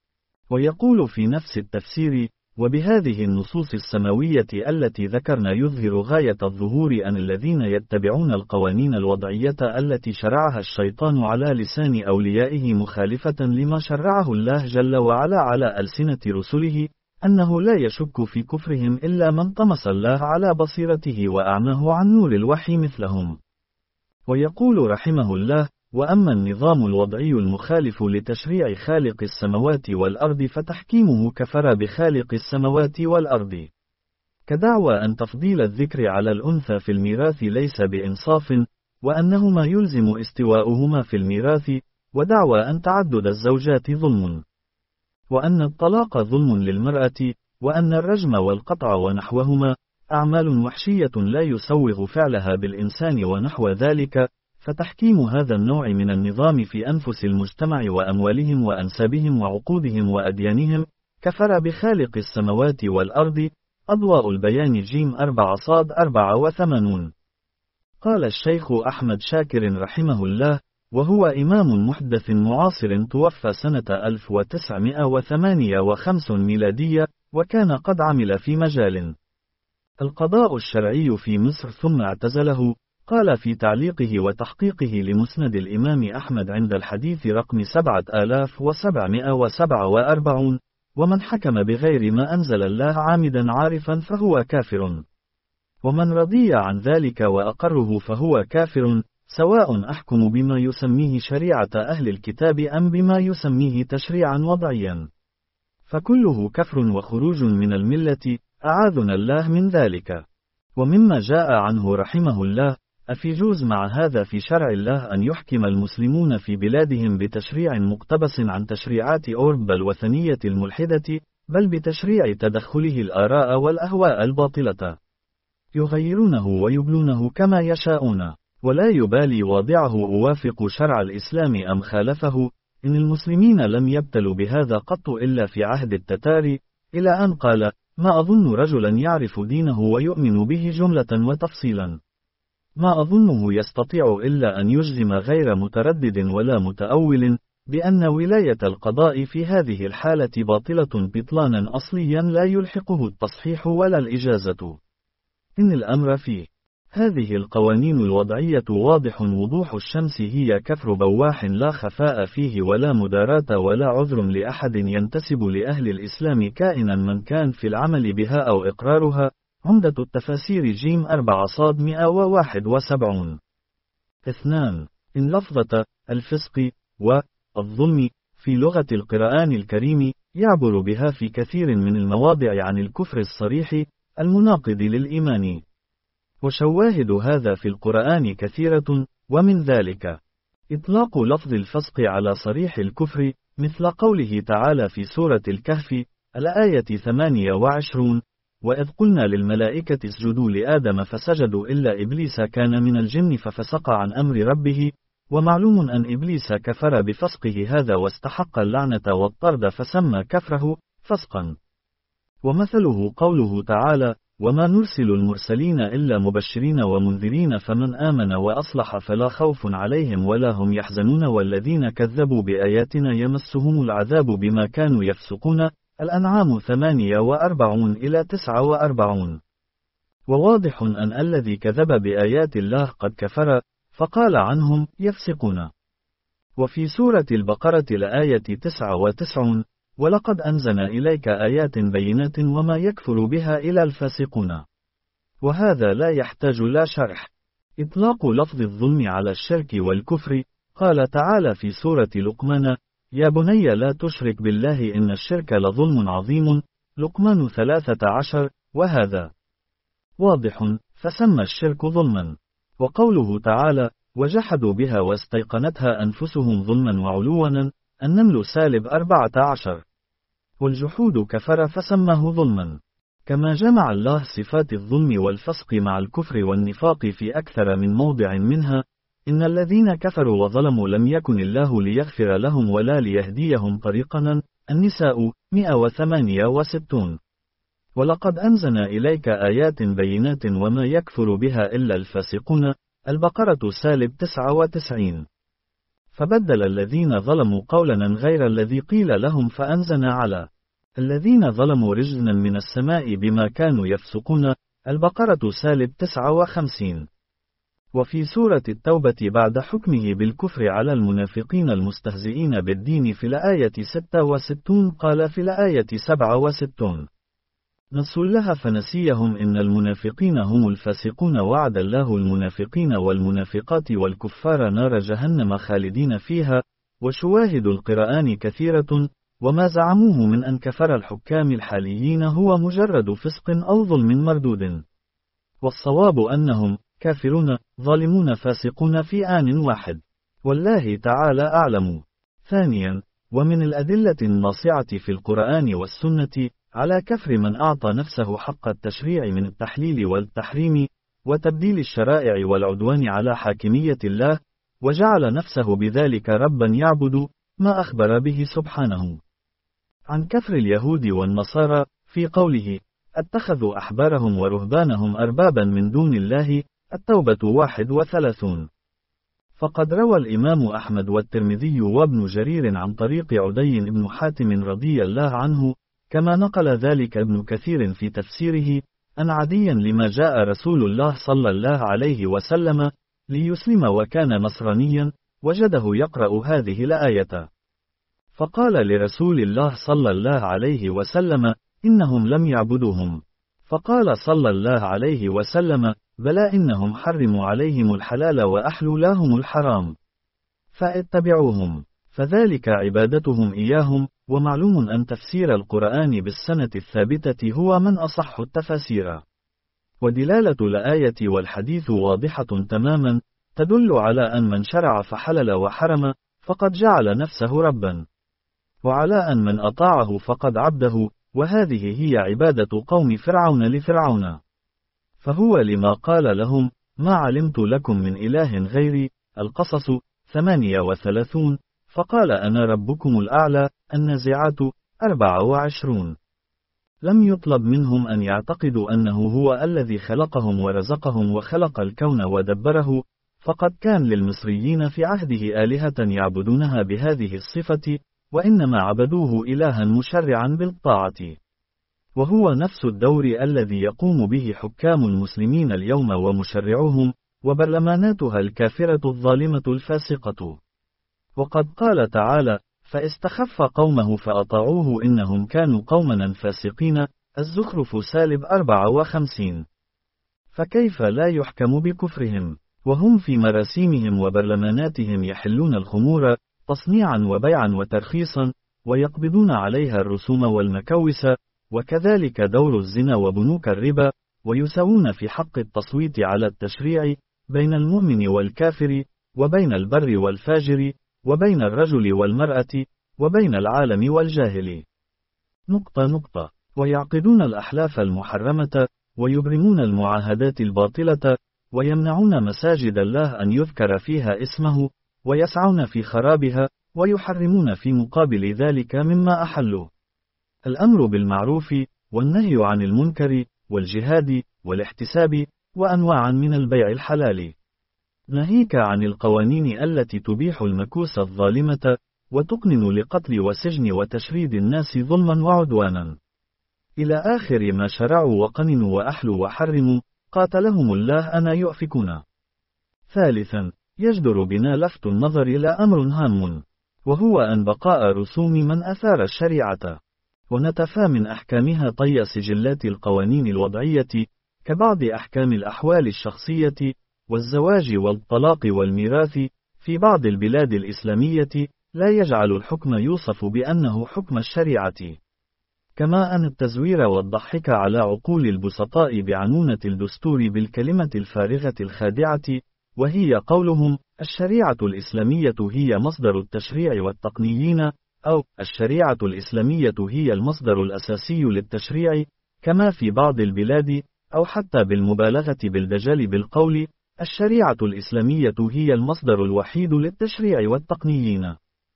ويقول في نفس التفسير: وبهذه النصوص السماوية التي ذكرنا يظهر غاية الظهور أن الذين يتبعون القوانين الوضعية التي شرعها الشيطان على لسان أوليائه مخالفة لما شرعه الله جل وعلا على ألسنة رسله، أنه لا يشك في كفرهم إلا من طمس الله على بصيرته وأعماه عن نور الوحي مثلهم. ويقول رحمه الله: وأما النظام الوضعي المخالف لتشريع خالق السماوات والأرض فتحكيمه كفر بخالق السماوات والأرض. كدعوى أن تفضيل الذكر على الأنثى في الميراث ليس بإنصاف، وأنهما يلزم استواؤهما في الميراث، ودعوى أن تعدد الزوجات ظلم، وأن الطلاق ظلم للمرأة، وأن الرجم والقطع ونحوهما أعمال وحشية لا يسوغ فعلها بالإنسان ونحو ذلك، فتحكيم هذا النوع من النظام في أنفس المجتمع وأموالهم وأنسابهم وعقودهم وأديانهم كفر بخالق السماوات والأرض. أضواء البيان جيم أربعة صاد أربعة وثمانون. قال الشيخ أحمد شاكر رحمه الله، وهو إمام محدث معاصر توفى سنة ألف وتسعمائة وثمانية وخمسين ميلادية، وكان قد عمل في مجال القضاء الشرعي في مصر ثم اعتزله. قال في تعليقه وتحقيقه لمسند الإمام أحمد عند الحديث رقم سبعة آلاف وسبعمائة وسبعة وأربعين: ومن حكم بغير ما أنزل الله عامدا عارفا فهو كافر، ومن رضي عن ذلك وأقره فهو كافر، سواء أحكم بما يسميه شريعة أهل الكتاب أم بما يسميه تشريعا وضعيا، فكله كفر وخروج من الملة، أعاذنا الله من ذلك. ومما جاء عنه رحمه الله: أفيجوز مع هذا في شرع الله أن يحكم المسلمون في بلادهم بتشريع مقتبس عن تشريعات أوروبا الوثنية الملحدة، بل بتشريع تدخله الآراء والأهواء الباطلة، يغيرونه ويبلونه كما يشاءون، ولا يبالي واضعه أوافق شرع الإسلام أم خالفه، إن المسلمين لم يبتلوا بهذا قط إلا في عهد التتار، إلى أن قال: ما أظن رجلا يعرف دينه ويؤمن به جملة وتفصيلا، ما أظنه يستطيع إلا أن يجزم غير متردد ولا متأول بأن ولاية القضاء في هذه الحالة باطلة بطلانا أصليا لا يلحقه التصحيح ولا الإجازة. إن الأمر فيه هذه القوانين الوضعية واضح وضوح الشمس، هي كفر بواح لا خفاء فيه ولا مداراة ولا عذر لأحد ينتسب لأهل الإسلام كائنا من كان في العمل بها أو إقرارها. عمدة التفاسير جيم أربعة صاد مئة وواحد وسبعون. اثنان. إن لفظة الفسق والظلم في لغة القرآن الكريم يعبر بها في كثير من المواضع عن الكفر الصريح المناقض للإيمان، وشواهد هذا في القرآن كثيرة، ومن ذلك إطلاق لفظ الفسق على صريح الكفر، مثل قوله تعالى في سورة الكهف الآية ثمانية وعشرين: وإذ قلنا للملائكة اسجدوا لآدم فسجدوا إلا إبليس كان من الجن ففسق عن أمر ربه. ومعلوم أن إبليس كفر بفسقه هذا واستحق اللعنة والطرد فسمى كفره فسقا. ومثله قوله تعالى: وما نرسل المرسلين إلا مبشرين ومنذرين فمن آمن وأصلح فلا خوف عليهم ولا هم يحزنون والذين كذبوا بآياتنا يمسهم العذاب بما كانوا يفسقون. الأنعام ثمانية وأربعون إلى تسعة وأربعون. وواضح أن الذي كذب بآيات الله قد كفر، فقال عنهم يفسقون. وفي سورة البقرة الآية تسعة وتسعون: ولقد أنزلنا إليك آيات بينات وما يكفر بها إلا الفاسقون. وهذا لا يحتاج لا شرح. إطلاق لفظ الظلم على الشرك والكفر. قال تعالى في سورة لقمان: يا بني لا تشرك بالله إن الشرك لظلم عظيم. لقمان ثلاثة عشر. وهذا واضح، فسمى الشرك ظلما. وقوله تعالى: وجحدوا بها واستيقنتها أنفسهم ظلما وعلوا. النمل سالب أربعة عشر. والجحود كفر فسماه ظلما. كما جمع الله صفات الظلم والفسق مع الكفر والنفاق في أكثر من موضع منها: إن الذين كفروا وظلموا لم يكن الله ليغفر لهم ولا ليهديهم طريقا. النساء مئة وثمانية وستون. ولقد أنزلنا إليك آيات بينات وما يكفر بها إلا الفاسقون. البقرة سالب تسعة وتسعين. فبدل الذين ظلموا قولا غير الذي قيل لهم فأنزلنا على الذين ظلموا رجزا من السماء بما كانوا يفسقون. البقرة سالب تسعة وخمسين. وفي سورة التوبة بعد حكمه بالكفر على المنافقين المستهزئين بالدين في الآية ستة وستين قال في الآية سبعة وستين: نسوا الله فنسيهم إن المنافقين هم الفاسقون وعد الله المنافقين والمنافقات والكفار نار جهنم خالدين فيها. وشواهد القرآن كثيرة، وما زعموه من أن كفر الحكام الحاليين هو مجرد فسق أو ظلم مردود. والصواب أنهم كافرون ظالمون فاسقون في آن واحد. والله تعالى أعلم. ثانيا، ومن الأدلة الناصعة في القرآن والسنة على كفر من أعطى نفسه حق التشريع من التحليل والتحريم وتبديل الشرائع والعدوان على حاكمية الله، وجعل نفسه بذلك ربا يعبد ما أخبر به سبحانه عن كفر اليهود والنصارى في قوله: اتخذوا أحبارهم ورهبانهم أربابا من دون الله، التوبة واحد وثلاثون. فقد روى الإمام أحمد والترمذي وابن جرير عن طريق عدي بن حاتم رضي الله عنه، كما نقل ذلك ابن كثير في تفسيره، أن عديا لما جاء رسول الله صلى الله عليه وسلم ليسلم وكان نصرانيا، وجده يقرأ هذه الآية، فقال لرسول الله صلى الله عليه وسلم: إنهم لم يعبدوهم. فقال صلى الله عليه وسلم: بلى، إنهم حرموا عليهم الحلال وأحلوا لهم الحرام، فاتبعوهم، فذلك عبادتهم إياهم. ومعلوم أن تفسير القرآن بالسنة الثابتة هو من أصح التفاسير، ودلالة الآية والحديث واضحة تماما، تدل على أن من شرع فحلل وحرم فقد جعل نفسه ربا، وعلى أن من أطاعه فقد عبده، وهذه هي عبادة قوم فرعون لفرعون. فهو لما قال لهم: ما علمت لكم من إله غيري، القصص ثمانية وثلاثون، فقال أنا ربكم الأعلى، النازعات أربعة وعشرون. لم يطلب منهم أن يعتقدوا أنه هو الذي خلقهم ورزقهم وخلق الكون ودبره، فقد كان للمصريين في عهده آلهة يعبدونها بهذه الصفة، وإنما عبدوه إلها مشرعا بالطاعة، وهو نفس الدور الذي يقوم به حكام المسلمين اليوم ومشرعوهم، وبرلماناتها الكافرة الظالمة الفاسقة. وقد قال تعالى: فاستخف قومه فأطاعوه إنهم كانوا قوما فاسقين، الزخرف سالب أربعة وخمسين. فكيف لا يحكم بكفرهم، وهم في مراسيمهم وبرلماناتهم يحلون الخمور تصنيعا وبيعا وترخيصا، ويقبضون عليها الرسوم والمكوس، وكذلك دور الزنا وبنوك الربا، ويساوون في حق التصويت على التشريع بين المؤمن والكافر، وبين البر والفاجر، وبين الرجل والمرأة، وبين العالم والجاهل. نقطة نقطة. ويعقدون الأحلاف المحرمة، ويبرمون المعاهدات الباطلة، ويمنعون مساجد الله أن يذكر فيها اسمه، ويسعون في خرابها، ويحرمون في مقابل ذلك مما أحلوا. الأمر بالمعروف، والنهي عن المنكر، والجهاد، والاحتساب، وأنواعا من البيع الحلال. ناهيك عن القوانين التي تبيح المكوس الظالمة، وتقنن لقتل وسجن وتشريد الناس ظلما وعدوانا، إلى آخر ما شرعوا وقننوا وأحلوا وحرموا، قاتلهم الله أنا يؤفكون. ثالثا، يجدر بنا لفت النظر إلى أمر هام، وهو أن بقاء رسوم من أثار الشريعة، ونتفى من أحكامها طي سجلات القوانين الوضعية، كبعض أحكام الأحوال الشخصية، والزواج والطلاق والميراث في بعض البلاد الإسلامية، لا يجعل الحكم يوصف بأنه حكم الشريعة. كما أن التزوير والضحك على عقول البسطاء بعنونة الدستور بالكلمة الفارغة الخادعة، وهي قولهم: الشريعة الإسلامية هي مصدر التشريع والتقنيين، أو الشريعة الإسلامية هي المصدر الأساسي للتشريع، كما في بعض البلاد، أو حتى بالمبالغة بالدجال بالقول: الشريعة الإسلامية هي المصدر الوحيد للتشريع والتقنيين.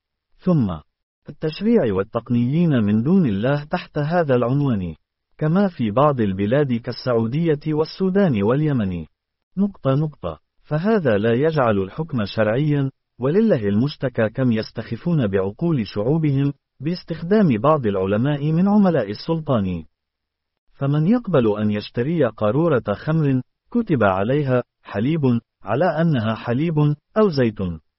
ثم التشريع والتقنيين من دون الله تحت هذا العنوان، كما في بعض البلاد كالسعودية والسودان واليمن. نقطة نقطة. فهذا لا يجعل الحكم شرعيا، ولله المشتكى كم يستخفون بعقول شعوبهم باستخدام بعض العلماء من عملاء السلطان. فمن يقبل أن يشتري قارورة خمر كتب عليها حليب على أنها حليب أو زيت،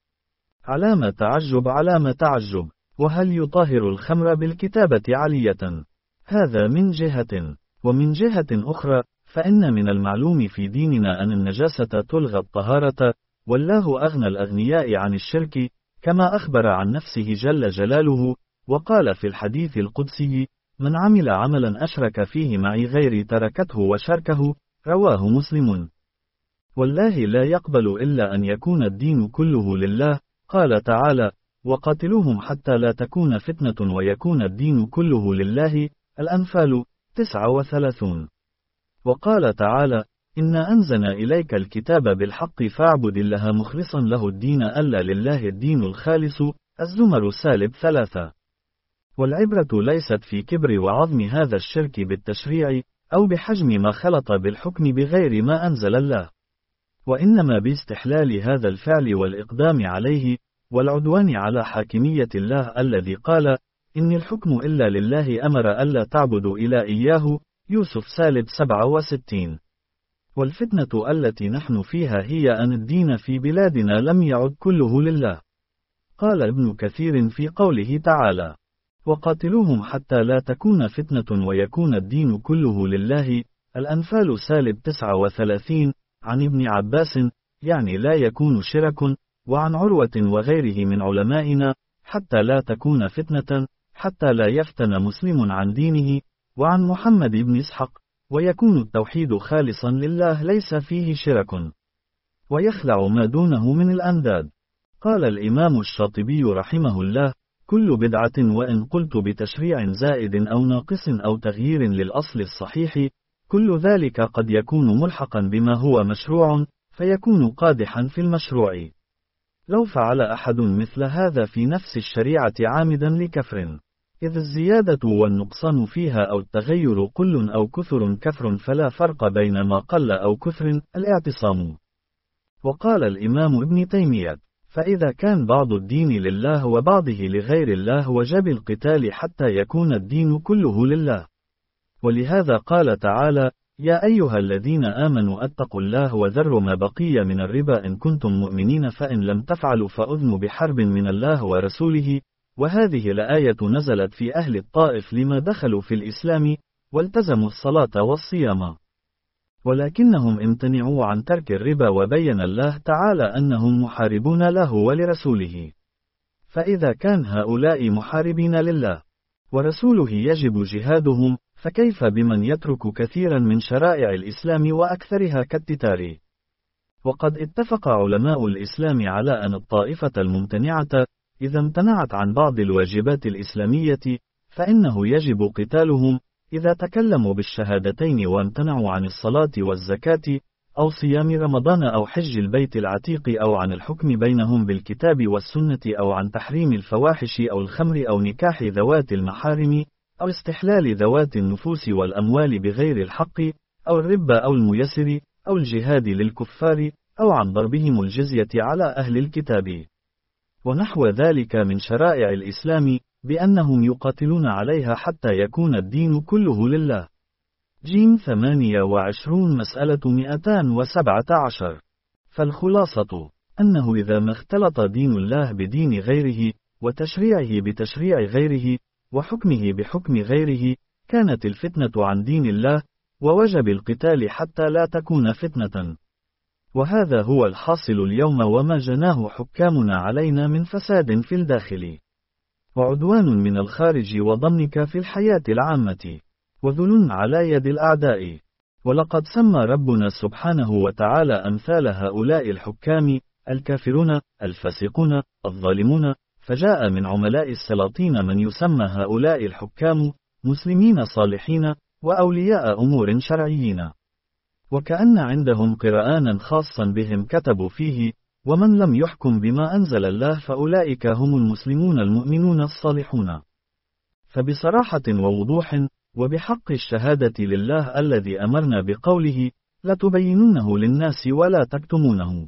علامة تعجب علامة تعجب. وهل يطهر الخمر بالكتابة علية؟ هذا من جهة. ومن جهة أخرى، فإن من المعلوم في ديننا أن النجاسة تلغى الطهارة، والله أغنى الأغنياء عن الشرك، كما أخبر عن نفسه جل جلاله، وقال في الحديث القدسي: من عمل عملا أشرك فيه معي غيري تركته وشركه، رواه مسلم. والله لا يقبل إلا أن يكون الدين كله لله. قال تعالى: وقاتلوهم حتى لا تكون فتنة ويكون الدين كله لله. الأنفال تسعة وثلاثون. وقال تعالى: إنا أنزلنا إليك الكتاب بالحق فاعبد الله مخلصا له الدين ألا لله الدين الخالص. الزمر سالب ثلاثة. والعبرة ليست في كبر وعظم هذا الشرك بالتشريع، أو بحجم ما خلط بالحكم بغير ما أنزل الله، وإنما باستحلال هذا الفعل والإقدام عليه، والعدوان على حاكمية الله الذي قال: إن الحكم إلا لله أمر ألا تعبدوا إلا إياه. يوسف سالب سبعة وستين. والفتنة التي نحن فيها هي أن الدين في بلادنا لم يعد كله لله. قال ابن كثير في قوله تعالى: وقاتلوهم حتى لا تكون فتنة ويكون الدين كله لله. الأنفال سالب تسعة وثلاثين. عن ابن عباس: يعني لا يكون شرك. وعن عروة وغيره من علمائنا: حتى لا تكون فتنة، حتى لا يفتن مسلم عن دينه. وعن محمد بن إسحاق: ويكون التوحيد خالصا لله ليس فيه شرك، ويخلع ما دونه من الأنداد. قال الإمام الشاطبي رحمه الله: كل بدعة وإن قلت بتشريع زائد أو ناقص أو تغيير للأصل الصحيح، كل ذلك قد يكون ملحقا بما هو مشروع، فيكون قادحا في المشروع. لو فعل أحد مثل هذا في نفس الشريعة عامدا لكفر، إذ الزيادة والنقصان فيها أو التغير قل أو كثر كفر، فلا فرق بين ما قل أو كثر، الاعتصام. وقال الإمام ابن تيمية: فإذا كان بعض الدين لله وبعضه لغير الله وجب القتال حتى يكون الدين كله لله. ولهذا قال تعالى: يا أيها الذين آمنوا اتقوا الله وذروا ما بقي من الربا إن كنتم مؤمنين فإن لم تفعلوا فأذنوا بحرب من الله ورسوله. وهذه الآية نزلت في أهل الطائف لما دخلوا في الإسلام والتزموا الصلاة والصيام، ولكنهم امتنعوا عن ترك الربا، وبين الله تعالى أنهم محاربون له ولرسوله. فإذا كان هؤلاء محاربين لله ورسوله يجب جهادهم، فكيف بمن يترك كثيرا من شرائع الإسلام وأكثرها كالتتار؟ وقد اتفق علماء الإسلام على أن الطائفة الممتنعة إذا امتنعت عن بعض الواجبات الإسلامية فإنه يجب قتالهم، إذا تكلموا بالشهادتين وامتنعوا عن الصلاة والزكاة أو صيام رمضان أو حج البيت العتيق أو عن الحكم بينهم بالكتاب والسنة أو عن تحريم الفواحش أو الخمر أو نكاح ذوات المحارم أو استحلال ذوات النفوس والأموال بغير الحق أو الربا أو الميسر أو الجهاد للكفار أو عن ضربهم الجزية على أهل الكتاب ونحو ذلك من شرائع الإسلام، بأنهم يقاتلون عليها حتى يكون الدين كله لله. جيم ثمانية وعشرون مسألة مئتان وسبعة عشر. فالخلاصة أنه إذا ما اختلط دين الله بدين غيره، وتشريعه بتشريع غيره، وحكمه بحكم غيره، كانت الفتنة عن دين الله، ووجب القتال حتى لا تكون فتنة. وهذا هو الحاصل اليوم، وما جناه حكامنا علينا من فساد في الداخل، وعدوان من الخارج، وضمنك في الحياة العامة، وذل على يد الأعداء. ولقد سمى ربنا سبحانه وتعالى أمثال هؤلاء الحكام الكافرون الفاسقون الظالمون، فجاء من عملاء السلاطين من يسمى هؤلاء الحكام مسلمين صالحين وأولياء أمور شرعيين، وكأن عندهم قرآنا خاصا بهم كتبوا فيه: ومن لم يحكم بما أنزل الله فأولئك هم المسلمون المؤمنون الصالحون. فبصراحة ووضوح وبحق الشهادة لله الذي أمرنا بقوله: لتبيننه للناس ولا تكتمونه،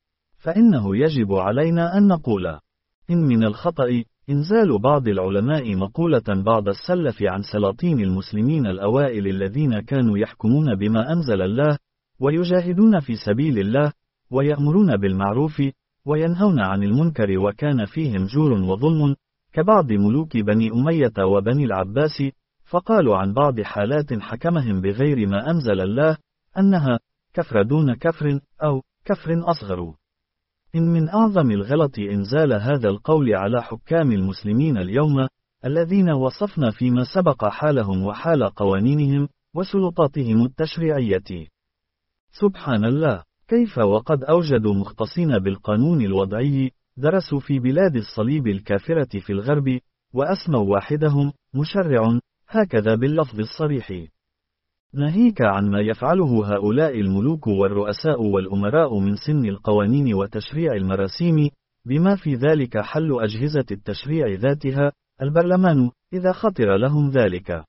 فإنه يجب علينا أن نقول: إن من الخطأ إنزال بعض العلماء مقولة بعض السلف عن سلاطين المسلمين الأوائل الذين كانوا يحكمون بما أنزل الله، ويجاهدون في سبيل الله، ويأمرون بالمعروف وينهون عن المنكر، وكان فيهم جور وظلم، كبعض ملوك بني أمية وبني العباس، فقالوا عن بعض حالات حكمهم بغير ما أنزل الله أنها كفر دون كفر أو كفر أصغر. إن من أعظم الغلط إنزال هذا القول على حكام المسلمين اليوم، الذين وصفنا فيما سبق حالهم وحال قوانينهم وسلطاتهم التشريعية. سبحان الله، كيف وقد أوجدوا مختصين بالقانون الوضعي، درسوا في بلاد الصليب الكافرة في الغرب، وأسموا واحدهم مشرع هكذا باللفظ الصريح. ناهيك عن ما يفعله هؤلاء الملوك والرؤساء والأمراء من سن القوانين وتشريع المراسيم، بما في ذلك حل أجهزة التشريع ذاتها، البرلمان، إذا خطر لهم ذلك.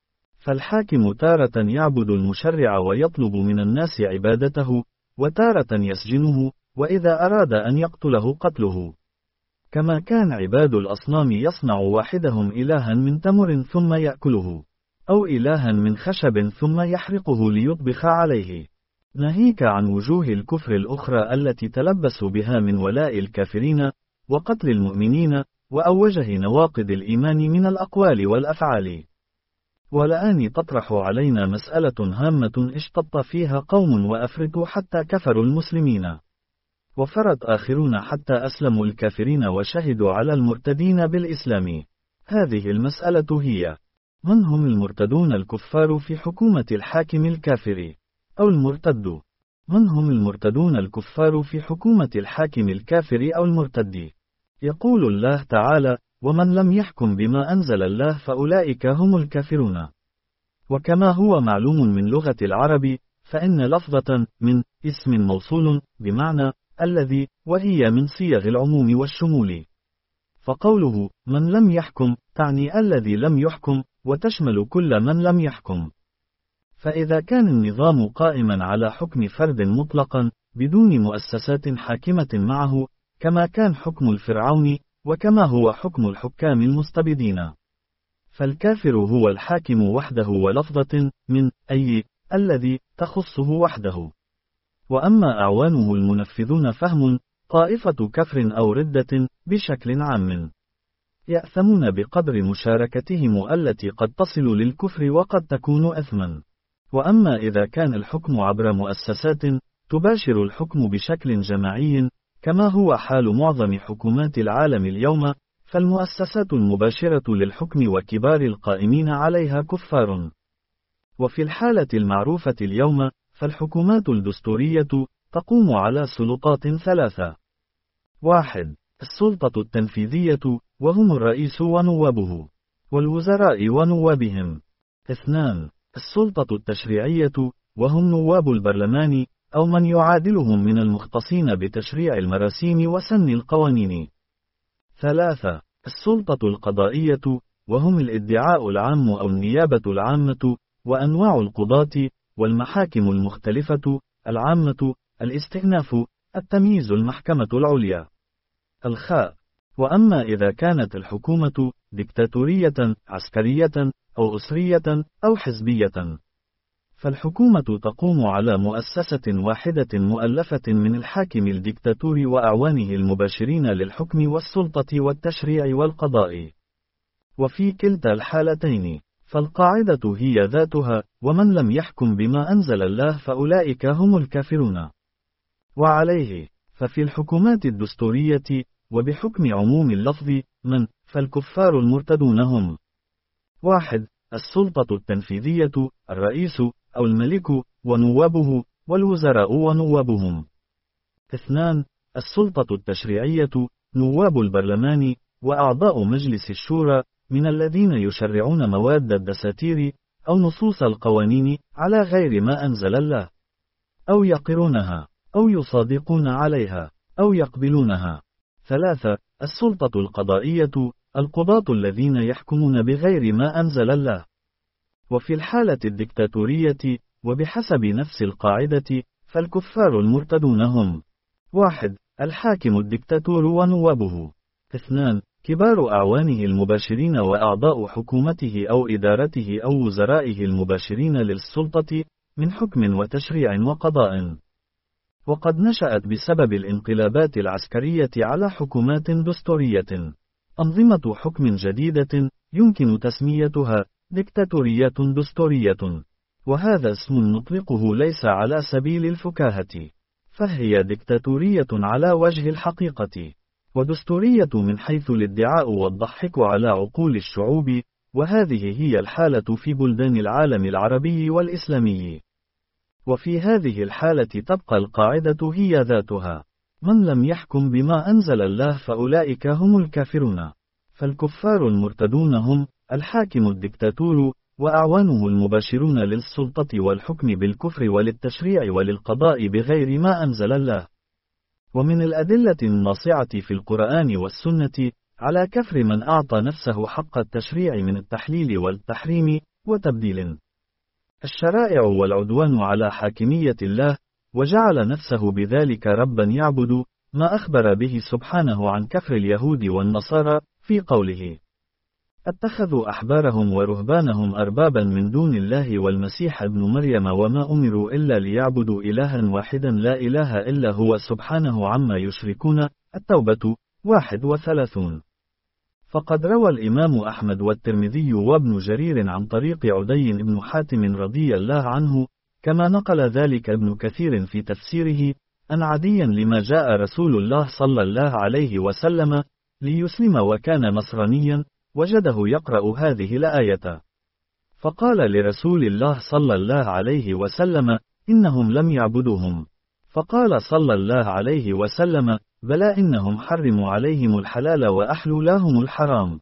فالحاكم تارة يعبد المشرع ويطلب من الناس عبادته، وتارة يسجنه، وإذا أراد أن يقتله قتله. كما كان عباد الأصنام يصنع واحدهم إلها من تمر ثم يأكله، أو إلها من خشب ثم يحرقه ليطبخ عليه. ناهيك عن وجوه الكفر الأخرى التي تلبسوا بها من ولاء الكافرين، وقتل المؤمنين، وأوجه نواقض الإيمان من الأقوال والأفعال. والآن تطرح علينا مسألة هامة اشتط فيها قوم وأفرطوا حتى كفروا المسلمين، وفرط آخرون حتى أسلموا الكافرين وشهدوا على المرتدين بالإسلام. هذه المسألة هي: من هم المرتدون الكفار في حكومة الحاكم الكافر؟ أو المرتد؟ من هم المرتدون الكفار في حكومة الحاكم الكافر أو المرتد؟ يقول الله تعالى: ومن لم يحكم بما أنزل الله فأولئك هم الكافرون. وكما هو معلوم من لغة العرب، فإن لفظة من اسم موصول بمعنى الذي، وهي من صيغ العموم والشمول. فقوله من لم يحكم تعني الذي لم يحكم، وتشمل كل من لم يحكم. فإذا كان النظام قائما على حكم فرد مطلقا بدون مؤسسات حاكمة معه، كما كان حكم الفرعون، وكما هو حكم الحكام المستبدين، فالكافر هو الحاكم وحده ولفظة من أي الذي تخصه وحده. وأما أعوانه المنفذون فهم طائفة كفر أو ردة بشكل عام، يأثمون بقدر مشاركتهم التي قد تصل للكفر وقد تكون أثما. وأما إذا كان الحكم عبر مؤسسات تباشر الحكم بشكل جماعي، كما هو حال معظم حكومات العالم اليوم، فالمؤسسات المباشرة للحكم وكبار القائمين عليها كفار. وفي الحالة المعروفة اليوم، فالحكومات الدستورية تقوم على سلطات ثلاثة: واحد، السلطة التنفيذية، وهم الرئيس ونوابه، والوزراء ونوابهم. اثنان، السلطة التشريعية، وهم نواب البرلمان، أو من يعادلهم من المختصين بتشريع المراسيم وسن القوانين. ثلاثة، السلطة القضائية، وهم الادعاء العام أو النيابة العامة، وأنواع القضاة، والمحاكم المختلفة، العامة، الاستئناف، التمييز، المحكمة العليا. الخاء. وأما إذا كانت الحكومة ديكتاتورية، عسكرية، أو أسرية، أو حزبية، فالحكومة تقوم على مؤسسة واحدة مؤلفة من الحاكم الديكتاتور وأعوانه المباشرين للحكم والسلطة والتشريع والقضاء. وفي كلتا الحالتين، فالقاعدة هي ذاتها: ومن لم يحكم بما أنزل الله فأولئك هم الكافرون. وعليه، ففي الحكومات الدستورية، وبحكم عموم اللفظ من، فالكفار المرتدون هم: واحد، السلطة التنفيذية، الرئيس أو الملك ونوابه، والوزراء ونوابهم. اثنان، السلطة التشريعية، نواب البرلمان، وأعضاء مجلس الشورى، من الذين يشرعون مواد الدساتير، أو نصوص القوانين، على غير ما أنزل الله، أو يقرونها، أو يصادقون عليها، أو يقبلونها. ثلاثة، السلطة القضائية، القضاة الذين يحكمون بغير ما أنزل الله. وفي الحالة الديكتاتورية، وبحسب نفس القاعدة، فالكفار المرتدون هم: واحد، الحاكم الديكتاتور ونوابه. اثنان، كبار أعوانه المباشرين وأعضاء حكومته أو إدارته أو وزرائه المباشرين للسلطة من حكم وتشريع وقضاء. وقد نشأت بسبب الانقلابات العسكرية على حكومات دستورية أنظمة حكم جديدة يمكن تسميتها ديكتاتورية دستورية، وهذا اسم نطلقه ليس على سبيل الفكاهة، فهي ديكتاتورية على وجه الحقيقة، ودستورية من حيث الادعاء والضحك على عقول الشعوب، وهذه هي الحالة في بلدان العالم العربي والإسلامي. وفي هذه الحالة تبقى القاعدة هي ذاتها: من لم يحكم بما أنزل الله فأولئك هم الكافرون. فالكفار المرتدون هم الحاكم الدكتاتور وأعوانه المباشرون للسلطة والحكم بالكفر وللتشريع وللقضاء بغير ما أنزل الله. ومن الأدلة الناصعة في القرآن والسنة على كفر من أعطى نفسه حق التشريع من التحليل والتحريم وتبديل الشرائع والعدوان على حاكمية الله، وجعل نفسه بذلك ربا يعبد، ما أخبر به سبحانه عن كفر اليهود والنصارى في قوله: اتخذوا أحبارهم ورهبانهم أربابا من دون الله والمسيح ابن مريم وما أمروا إلا ليعبدوا إلها واحدا لا إله إلا هو سبحانه عما يشركون. التوبة واحد وثلاثون. فقد روى الإمام أحمد والترمذي وابن جرير عن طريق عدي بن حاتم رضي الله عنه، كما نقل ذلك ابن كثير في تفسيره، أن عديا لما جاء رسول الله صلى الله عليه وسلم ليسلم وكان نصرانيا، وجده يقرأ هذه الآية، فقال لرسول الله صلى الله عليه وسلم: إنهم لم يعبدوهم. فقال صلى الله عليه وسلم: بلى إنهم حرموا عليهم الحلال وأحلوا لهم الحرام،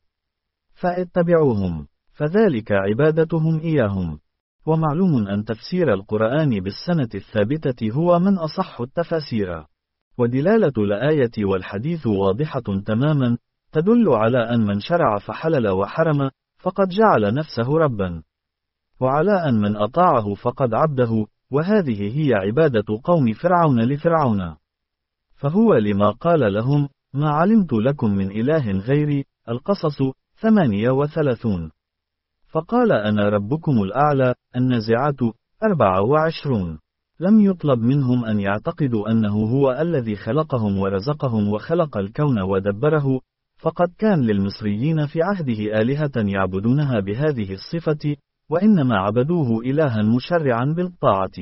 فاتبعوهم، فذلك عبادتهم إياهم. ومعلوم أن تفسير القرآن بالسنة الثابتة هو من أصح التفاسير، ودلالة الآية والحديث واضحة تماما، تدل على أن من شرع فحلل وحرم فقد جعل نفسه ربا، وعلى أن من أطاعه فقد عبده، وهذه هي عبادة قوم فرعون لفرعون. فهو لما قال لهم: ما علمت لكم من إله غيري. القصص ثمانية وثلاثون. فقال: أنا ربكم الأعلى. النازعات أربعة وعشرون. لم يطلب منهم أن يعتقدوا أنه هو الذي خلقهم ورزقهم وخلق الكون ودبره، فقد كان للمصريين في عهده آلهة يعبدونها بهذه الصفة، وإنما عبدوه إلها مشرعا بالطاعة،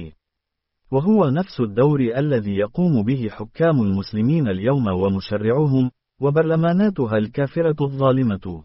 وهو نفس الدور الذي يقوم به حكام المسلمين اليوم ومشرعوهم، وبرلماناتها الكافرة الظالمة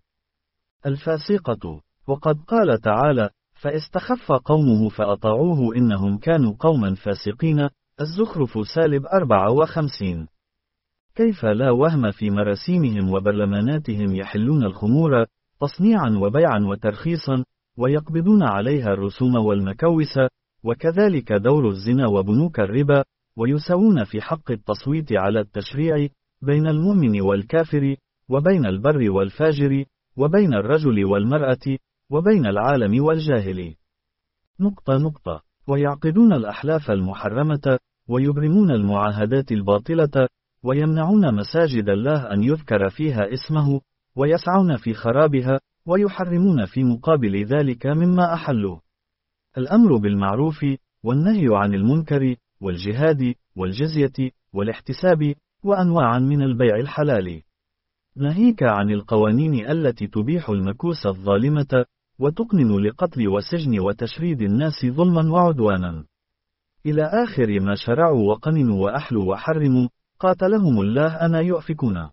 الفاسقة. وقد قال تعالى: فاستخف قومه فأطاعوه إنهم كانوا قوما فاسقين. الزخرف سالب أربعة وخمسين. كيف لا وهم في مراسيمهم وبرلماناتهم يحلون الخمور تصنيعا وبيعا وترخيصا، ويقبضون عليها الرسوم والمكوس، وكذلك دور الزنا وبنوك الربا، ويسوون في حق التصويت على التشريع بين المؤمن والكافر، وبين البر والفاجر، وبين الرجل والمرأة، وبين العالم والجاهل. نقطة نقطة. ويعقدون الأحلاف المحرمة، ويبرمون المعاهدات الباطلة، ويمنعون مساجد الله أن يذكر فيها اسمه، ويسعون في خرابها، ويحرمون في مقابل ذلك مما أحلوا. الأمر بالمعروف، والنهي عن المنكر، والجهاد، والجزية، والاحتساب، وأنواعا من البيع الحلال. ناهيك عن القوانين التي تبيح المكوس الظالمة، وتقنن لقتل وسجن وتشريد الناس ظلما وعدوانا، إلى آخر ما شرعوا وقننوا وأحلوا وحرموا. قاتلهم الله أنا يؤفكون.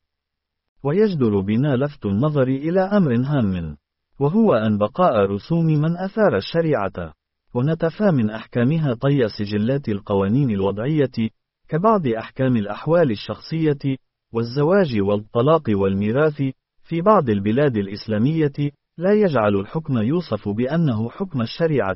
ويجدر بنا لفت النظر إلى أمر هام، وهو أن بقاء رسوم من أثار الشريعة، ونتفى من أحكامها طي سجلات القوانين الوضعية، كبعض أحكام الأحوال الشخصية، والزواج والطلاق والميراث. في بعض البلاد الإسلامية لا يجعل الحكم يوصف بأنه حكم الشريعة،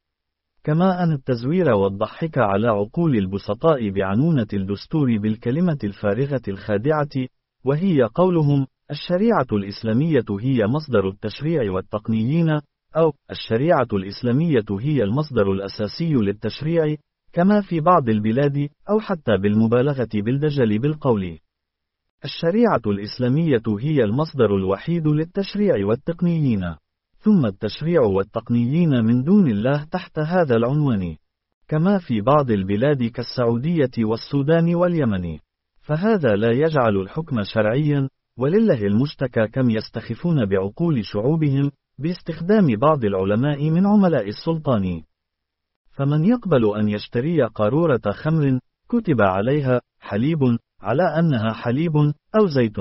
كما أن التزوير والضحك على عقول البسطاء بعنونة الدستور بالكلمة الفارغة الخادعة، وهي قولهم: الشريعة الإسلامية هي مصدر التشريع والتقنيين، أو الشريعة الإسلامية هي المصدر الأساسي للتشريع، كما في بعض البلاد، أو حتى بالمبالغة بالدجل بالقول: الشريعة الإسلامية هي المصدر الوحيد للتشريع والتقنيين، ثم التشريع والتقنيين من دون الله تحت هذا العنوان، كما في بعض البلاد كالسعودية والسودان واليمن. فهذا لا يجعل الحكم شرعيا، ولله المشتكى كم يستخفون بعقول شعوبهم باستخدام بعض العلماء من عملاء السلطان. فمن يقبل أن يشتري قارورة خمر كتب عليها حليب على أنها حليب أو زيت،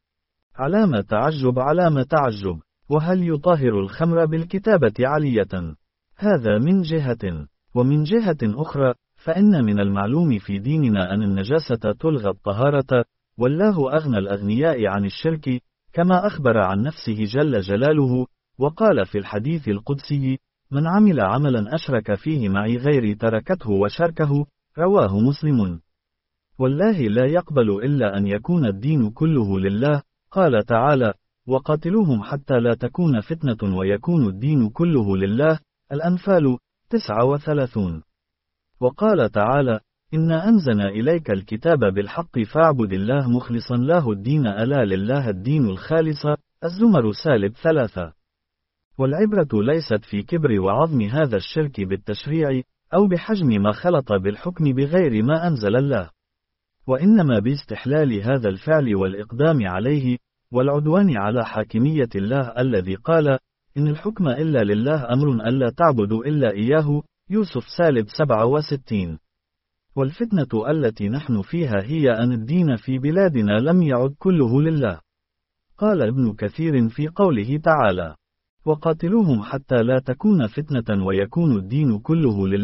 علامة تعجب علامة تعجب. وهل يطهر الخمر بالكتابة علية؟ هذا من جهة. ومن جهة أخرى، فإن من المعلوم في ديننا أن النجاسة تلغى الطهارة، والله أغنى الأغنياء عن الشرك، كما أخبر عن نفسه جل جلاله، وقال في الحديث القدسي: من عمل عملا أشرك فيه معي غيري تركته وشركه، رواه مسلم. والله لا يقبل إلا أن يكون الدين كله لله، قال تعالى: وقاتلوهم حتى لا تكون فتنة ويكون الدين كله لله، الأنفال تسعة وثلاثون. وقال تعالى: إنا أنزلنا إليك الكتاب بالحق فاعبد الله مخلصا له الدين ألا لله الدين الخالص، الزمر سالب ثلاثة. والعبرة ليست في كبر وعظم هذا الشرك بالتشريع، أو بحجم ما خلط بالحكم بغير ما أنزل الله، وإنما باستحلال هذا الفعل والإقدام عليه، والعدوان على حاكمية الله الذي قال: إن الحكم إلا لله أمر ألا تعبدوا إلا إياه، يوسف سالب سبعة وستين. والفتنة التي نحن فيها هي أن الدين في بلادنا لم يعد كله لله. قال ابن كثير في قوله تعالى: وقاتلوهم حتى لا تكون فتنة ويكون الدين كله لله.